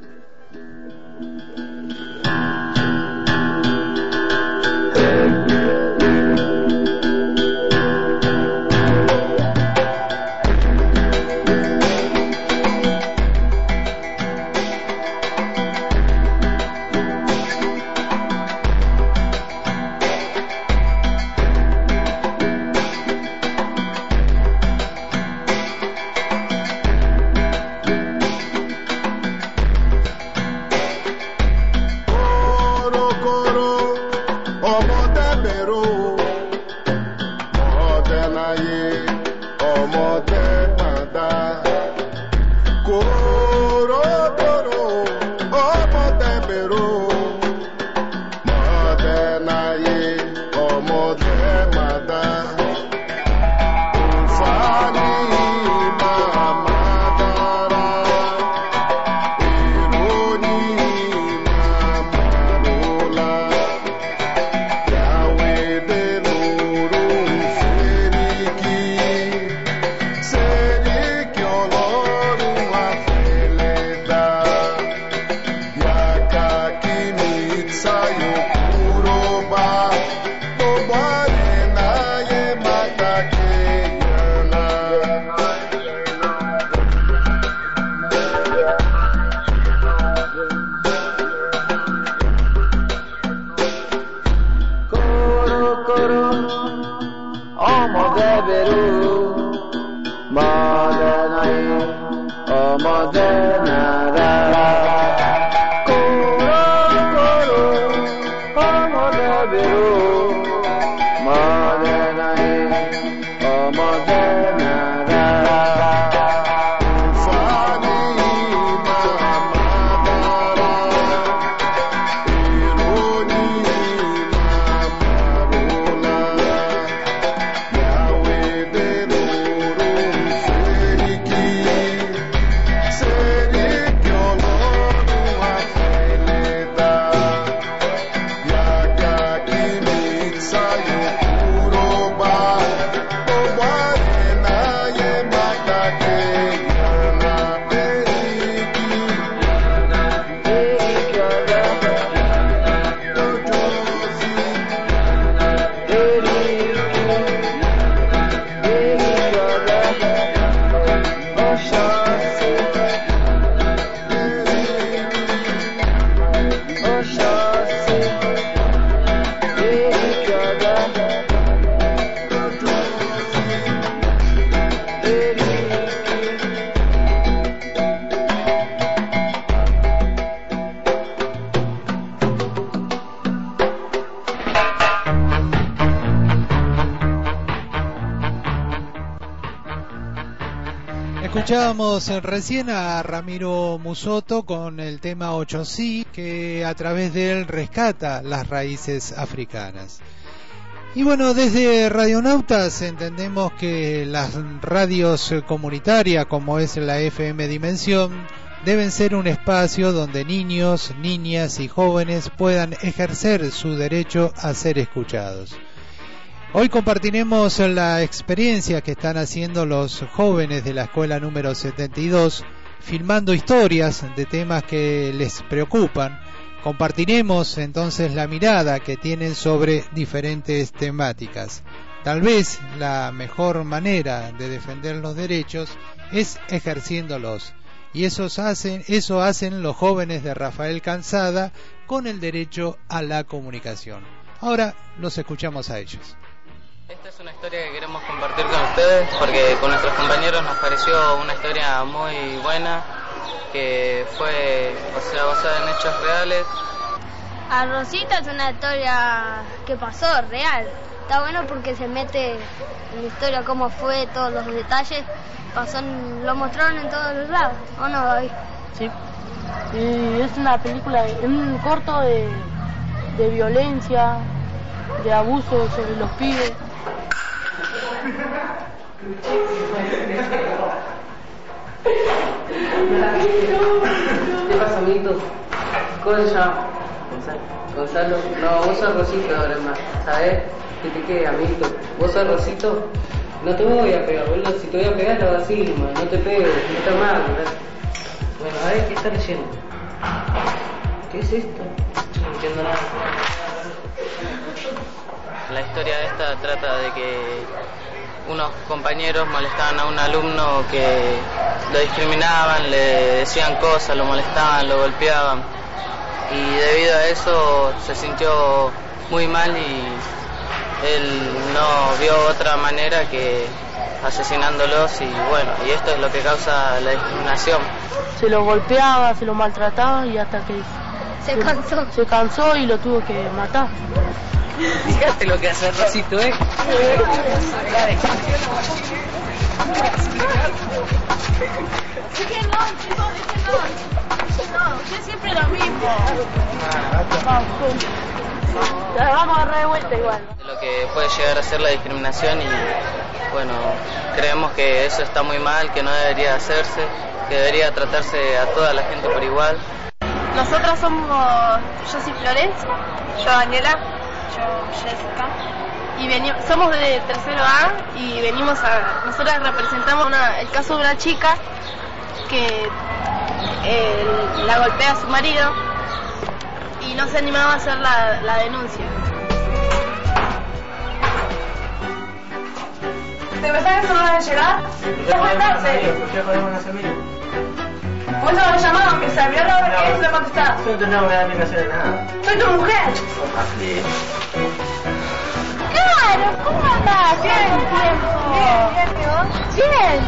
Escuchábamos recién a Ramiro Musoto con el tema ocho C, que a través de él rescata las raíces africanas. Y bueno, desde Radionautas entendemos que las radios comunitarias, como es la F M Dimensión, deben ser un espacio donde niños, niñas y jóvenes puedan ejercer su derecho a ser escuchados. Hoy compartiremos la experiencia que están haciendo los jóvenes de la escuela número setenta y dos, filmando historias de temas que les preocupan. Compartiremos entonces la mirada que tienen sobre diferentes temáticas. Tal vez la mejor manera de defender los derechos es ejerciéndolos. Y eso hacen, eso hacen los jóvenes de Rafael Cansada con el derecho a la comunicación. Ahora los escuchamos a ellos. Esta es una historia que queremos compartir con ustedes porque con nuestros compañeros nos pareció una historia muy buena, que fue, o sea, basada en hechos reales. A Rosita es una historia que pasó, real. Está bueno porque se mete en la historia, cómo fue, todos los detalles. Pasó, lo mostraron en todos los lados, ¿o no, David? Sí. Y es una película, un corto de, de violencia, de abuso sobre los pibes. ¿Qué pasa, amiguito? ¿Cómo se llama? Gonzalo. No, vos sos Rosito ahora más. ¿Sabés? ¿Qué te queda, amiguito? ¿Vos sos Rosito? No te voy a pegar, boludo. Si te voy a pegar, lo hago así, man. No te pegues, no está mal, ¿verdad? Bueno, a ver, ¿qué está leyendo? ¿Qué es esto? No entiendo nada. La historia de esta trata de que unos compañeros molestaban a un alumno, que lo discriminaban, le decían cosas, lo molestaban, lo golpeaban, y debido a eso se sintió muy mal y él no vio otra manera que asesinándolos, y bueno, y esto es lo que causa la discriminación. Se lo golpeaba, se lo maltrataba y hasta que se cansó, se cansó y lo tuvo que matar. Fíjate lo que hace Rosito, ¿eh? Sí que no, chicos, ese no. No, usted siempre lo mismo. La vamos a agarrar de vuelta igual. Lo que puede llegar a ser la discriminación y bueno, creemos que eso está muy mal, que no debería hacerse, que debería tratarse a toda la gente por igual. Nosotras somos, yo soy Florencia, yo Daniela, yo Jessica, y venimos, somos de tercero A y venimos a, nosotras representamos una, el caso de una chica que eh, la golpea a su marido y no se animaba a hacer la, la denuncia. ¿Te pensás que solo van a llegar? ¿Qué cuentarse? ¿Vos no lo llamás aunque sea? Mirá la hora que es, no contestás. Yo no me da explicación de nada. Soy tu mujer. Así. Claro, ¿cómo andás? Bien, bien, bien, bien.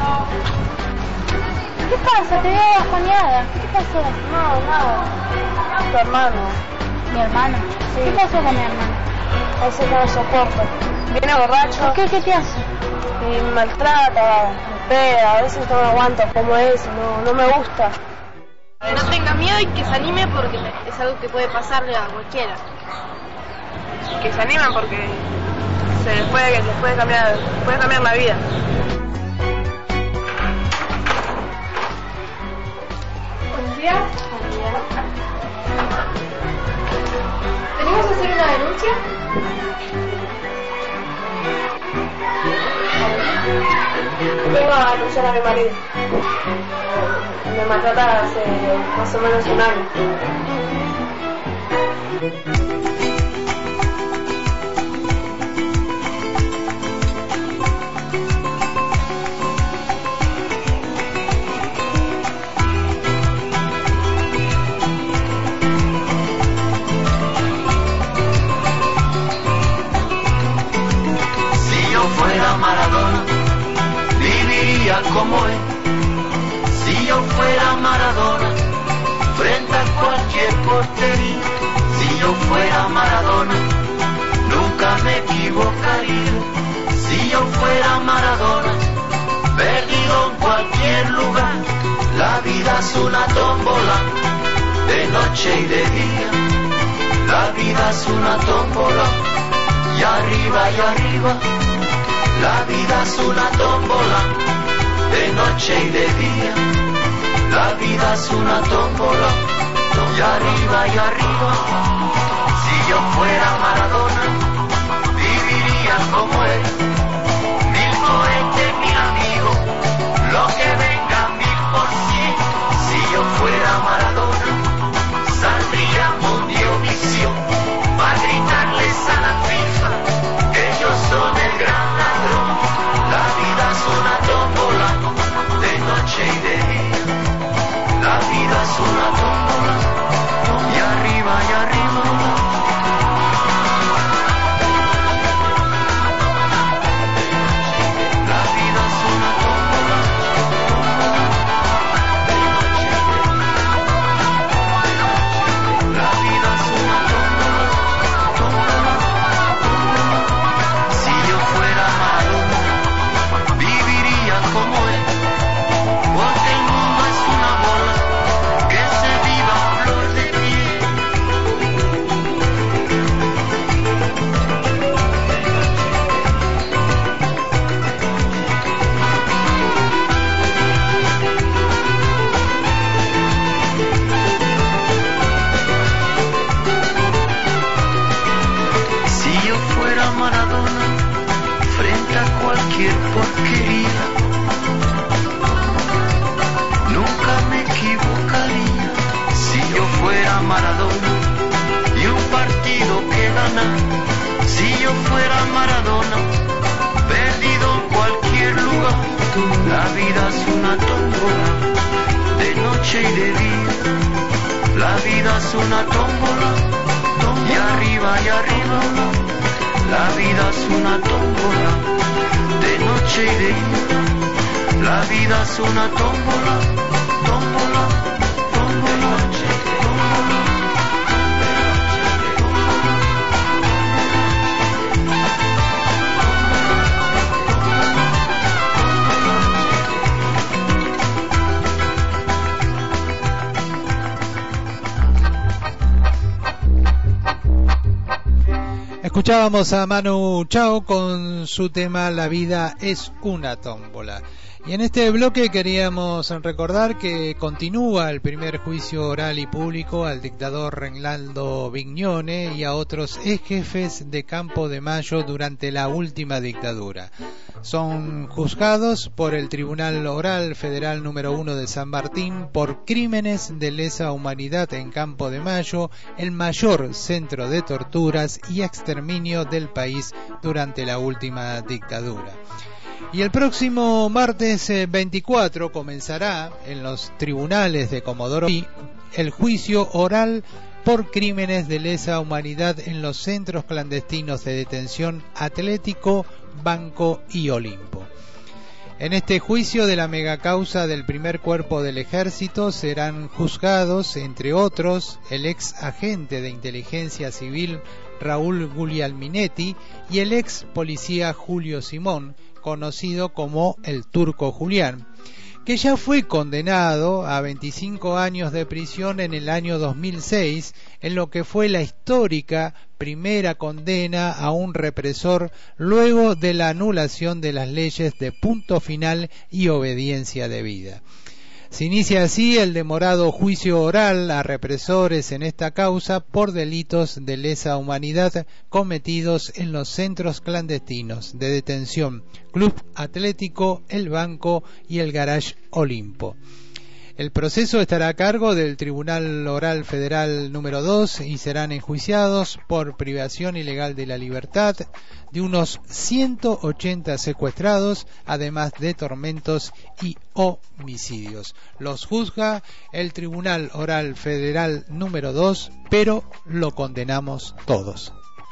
¿Qué pasa? Te veo bajoneada. ¿Qué pasó? No, nada. Tu hermano. ¿Mi hermano? Sí. ¿Qué pasó con mi hermano? Ese no lo soporto. Viene borracho. ¿Por qué? ¿Qué te hace? Y me maltrata, me pega, a veces no me aguanto como es, no, no me gusta. No tenga miedo y que se anime porque es algo que puede pasarle a cualquiera. Que se animen porque se les puede, que les puede cambiar, puede cambiar la vida. Buenos días. ¿Tenemos que hacer una denuncia? Vengo a anunciar a mi marido. Me maltrata hace más o menos un año. Si yo fuera Maradona, viviría como él. Si yo fuera Maradona, frente a cualquier portería. Si yo fuera Maradona, nunca me equivocaría. Si yo fuera Maradona, perdido en cualquier lugar. La vida es una tómbola, de noche y de día. La vida es una tómbola, y arriba y arriba. La vida es una tómbola, de noche y de día. La vida es una tómbola, y arriba y arriba. Si yo fuera Maradona, viviría como él. Mil cohetes, mil amigos, lo que venga mil por cien. Si yo fuera Maradona, saldría Mundiovisión para gritarles a la FIFA que ellos son el gran ladrón. La vida es una tómbola, de noche y de día. La vida es una tómbola, y arriba y arriba. La vida es una tómbola, la vida es una tómbola, tómbola, tómbola. Si yo fuera Maradona, viviría como él, porque el mundo es una bola que se viva a flor de piel. Si yo fuera Maradona, frente a cualquier porquería, nunca me equivocaría. Si yo fuera Maradona y un partido que ganar. Si yo fuera Maradona, perdido en cualquier lugar. La vida es una tómbola, de noche y de día. La vida es una tómbola, y arriba y arriba. La vida es una tómbola, de noche y de día. La vida es una tómbola, tómbola, tómbola, tómbola. Escuchábamos a Manu Chao con su tema La vida es una tómbola. Y en este bloque queríamos recordar que continúa el primer juicio oral y público al dictador Reinaldo Vignone y a otros ex jefes de Campo de Mayo durante la última dictadura. Son juzgados por el Tribunal Oral Federal número uno de San Martín por crímenes de lesa humanidad en Campo de Mayo, el mayor centro de torturas y exterminio del país durante la última dictadura. Y el próximo martes veinticuatro comenzará en los tribunales de Comodoro Pi el juicio oral por crímenes de lesa humanidad en los centros clandestinos de detención Atlético, Banco y Olimpo. En este juicio de la megacausa del primer cuerpo del ejército serán juzgados, entre otros, el ex agente de inteligencia civil Raúl Guglielminetti y el ex policía Julio Simón, conocido como el Turco Julián, que ya fue condenado a veinticinco años de prisión en el año dos mil seis, en lo que fue la histórica primera condena a un represor luego de la anulación de las leyes de punto final y obediencia debida. Se inicia así el demorado juicio oral a represores en esta causa por delitos de lesa humanidad cometidos en los centros clandestinos de detención Club Atlético, el Banco y el Garage Olimpo. El proceso estará a cargo del Tribunal Oral Federal número dos y serán enjuiciados por privación ilegal de la libertad de unos ciento ochenta secuestrados, además de tormentos y homicidios. Los juzga el Tribunal Oral Federal número dos, pero lo condenamos todos.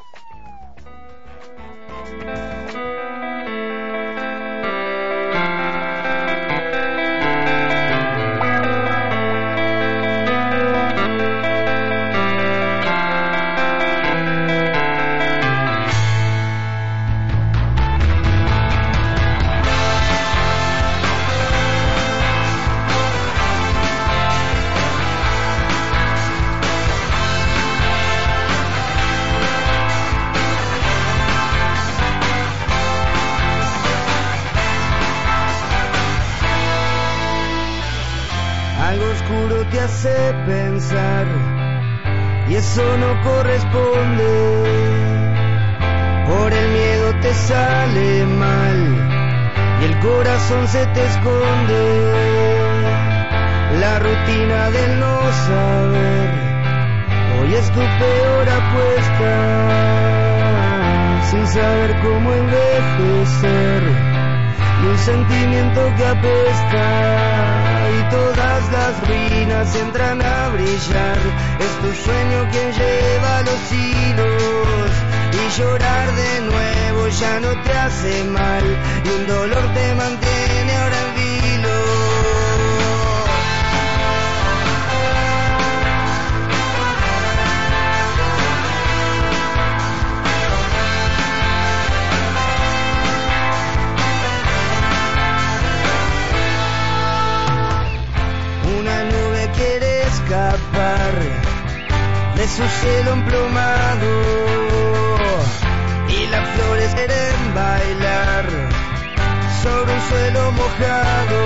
Te hace pensar y eso no corresponde. Por el miedo te sale mal y el corazón se te esconde. La rutina del no saber hoy es tu peor apuesta. Sin saber cómo envejecer y un sentimiento que apesta. Y todas las ruinas entran a brillar. Es tu sueño quien lleva los hilos. Y llorar de nuevo ya no te hace mal. Y un dolor te mantiene ahora en vilo. De su cielo emplomado y las flores quieren bailar sobre un suelo mojado.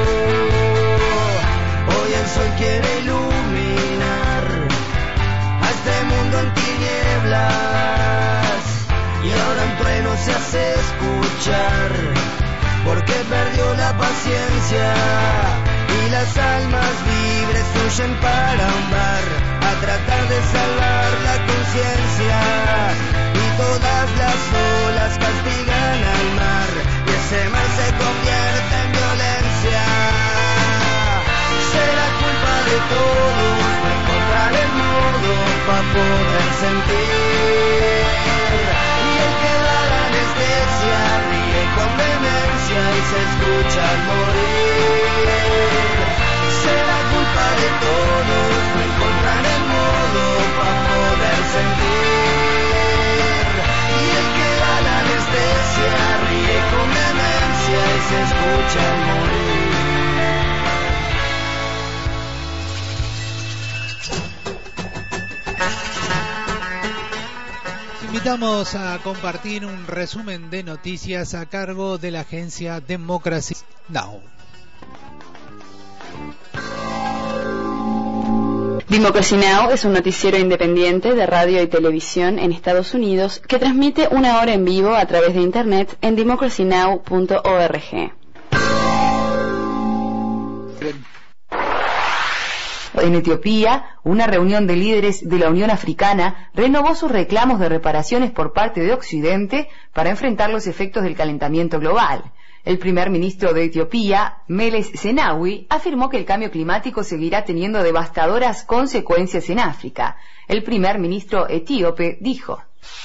Hoy el sol quiere iluminar a este mundo en tinieblas y ahora un trueno se hace escuchar porque perdió la paciencia. Y las almas libres huyen para un bar a tratar de salvar la conciencia. Y todas las olas castigan al mar y ese mar se convierte en violencia. Será culpa de todos no encontrar el modo para poder sentir. Y el que da la anestesia ríe con demencia y se escucha al morir. Será culpa de todos no encontrar el modo para poder sentir. Y el que da la anestesia ríe con demencia y se escucha al morir. invitamos a compartir un resumen de noticias a cargo de la agencia Democracy Now! Democracy Now! Es un noticiero independiente de radio y televisión en Estados Unidos que transmite una hora en vivo a través de internet en democracy now punto org. En Etiopía, una reunión de líderes de la Unión Africana renovó sus reclamos de reparaciones por parte de Occidente para enfrentar los efectos del calentamiento global. El primer ministro de Etiopía, Meles Zenawi, afirmó que el cambio climático seguirá teniendo devastadoras consecuencias en África. El primer ministro etíope dijo: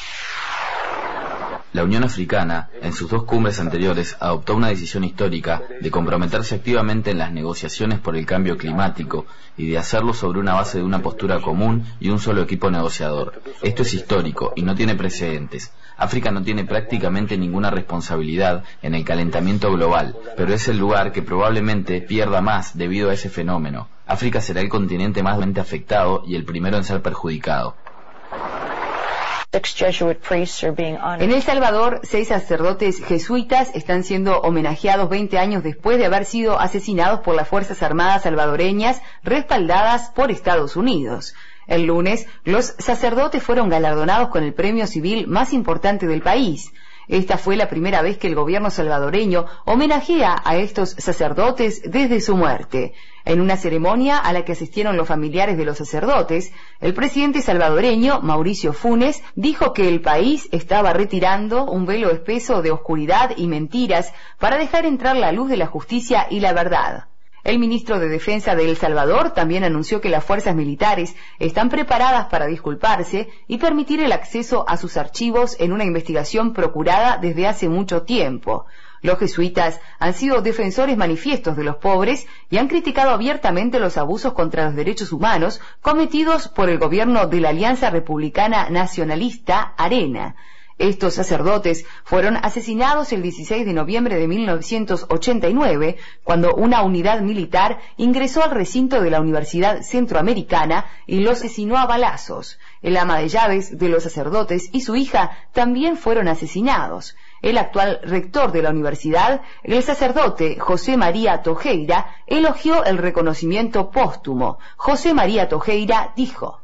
La Unión Africana, en sus dos cumbres anteriores, adoptó una decisión histórica de comprometerse activamente en las negociaciones por el cambio climático y de hacerlo sobre una base de una postura común y un solo equipo negociador. Esto es histórico y no tiene precedentes. África no tiene prácticamente ninguna responsabilidad en el calentamiento global, pero es el lugar que probablemente pierda más debido a ese fenómeno. África será el continente más afectado y el primero en ser perjudicado. En El Salvador, seis sacerdotes jesuitas están siendo homenajeados veinte años después de haber sido asesinados por las Fuerzas Armadas salvadoreñas respaldadas por Estados Unidos. El lunes, los sacerdotes fueron galardonados con el premio civil más importante del país. Esta fue la primera vez que el gobierno salvadoreño homenajea a estos sacerdotes desde su muerte. En una ceremonia a la que asistieron los familiares de los sacerdotes, el presidente salvadoreño, Mauricio Funes, dijo que el país estaba retirando un velo espeso de oscuridad y mentiras para dejar entrar la luz de la justicia y la verdad. El ministro de Defensa de El Salvador también anunció que las fuerzas militares están preparadas para disculparse y permitir el acceso a sus archivos en una investigación procurada desde hace mucho tiempo. Los jesuitas han sido defensores manifiestos de los pobres y han criticado abiertamente los abusos contra los derechos humanos cometidos por el gobierno de la Alianza Republicana Nacionalista, ARENA. Estos sacerdotes fueron asesinados el dieciséis de noviembre de mil novecientos ochenta y nueve, cuando una unidad militar ingresó al recinto de la Universidad Centroamericana y los asesinó a balazos. El ama de llaves de los sacerdotes y su hija también fueron asesinados. El actual rector de la universidad, el sacerdote José María Tojeira, elogió el reconocimiento póstumo. José María Tojeira dijo: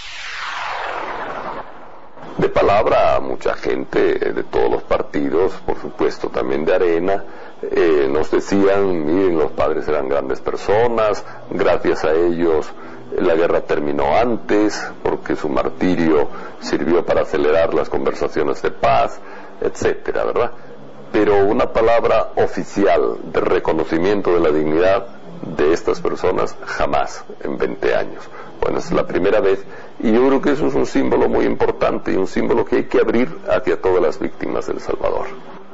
De palabra, mucha gente de todos los partidos, por supuesto también de Arena, eh, nos decían, miren, los padres eran grandes personas, gracias a ellos la guerra terminó antes, porque su martirio sirvió para acelerar las conversaciones de paz, etcétera, ¿verdad? Pero una palabra oficial de reconocimiento de la dignidad de estas personas jamás en veinte años. Bueno, es la primera vez y yo creo que eso es un símbolo muy importante y un símbolo que hay que abrir hacia todas las víctimas del Salvador.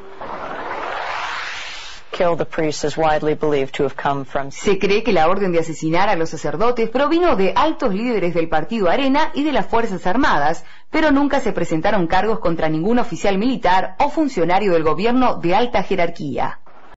Se cree que la orden de asesinar a los sacerdotes provino de altos líderes del partido Arena y de las Fuerzas Armadas, pero nunca se presentaron cargos contra ningún oficial militar o funcionario del gobierno de alta jerarquía.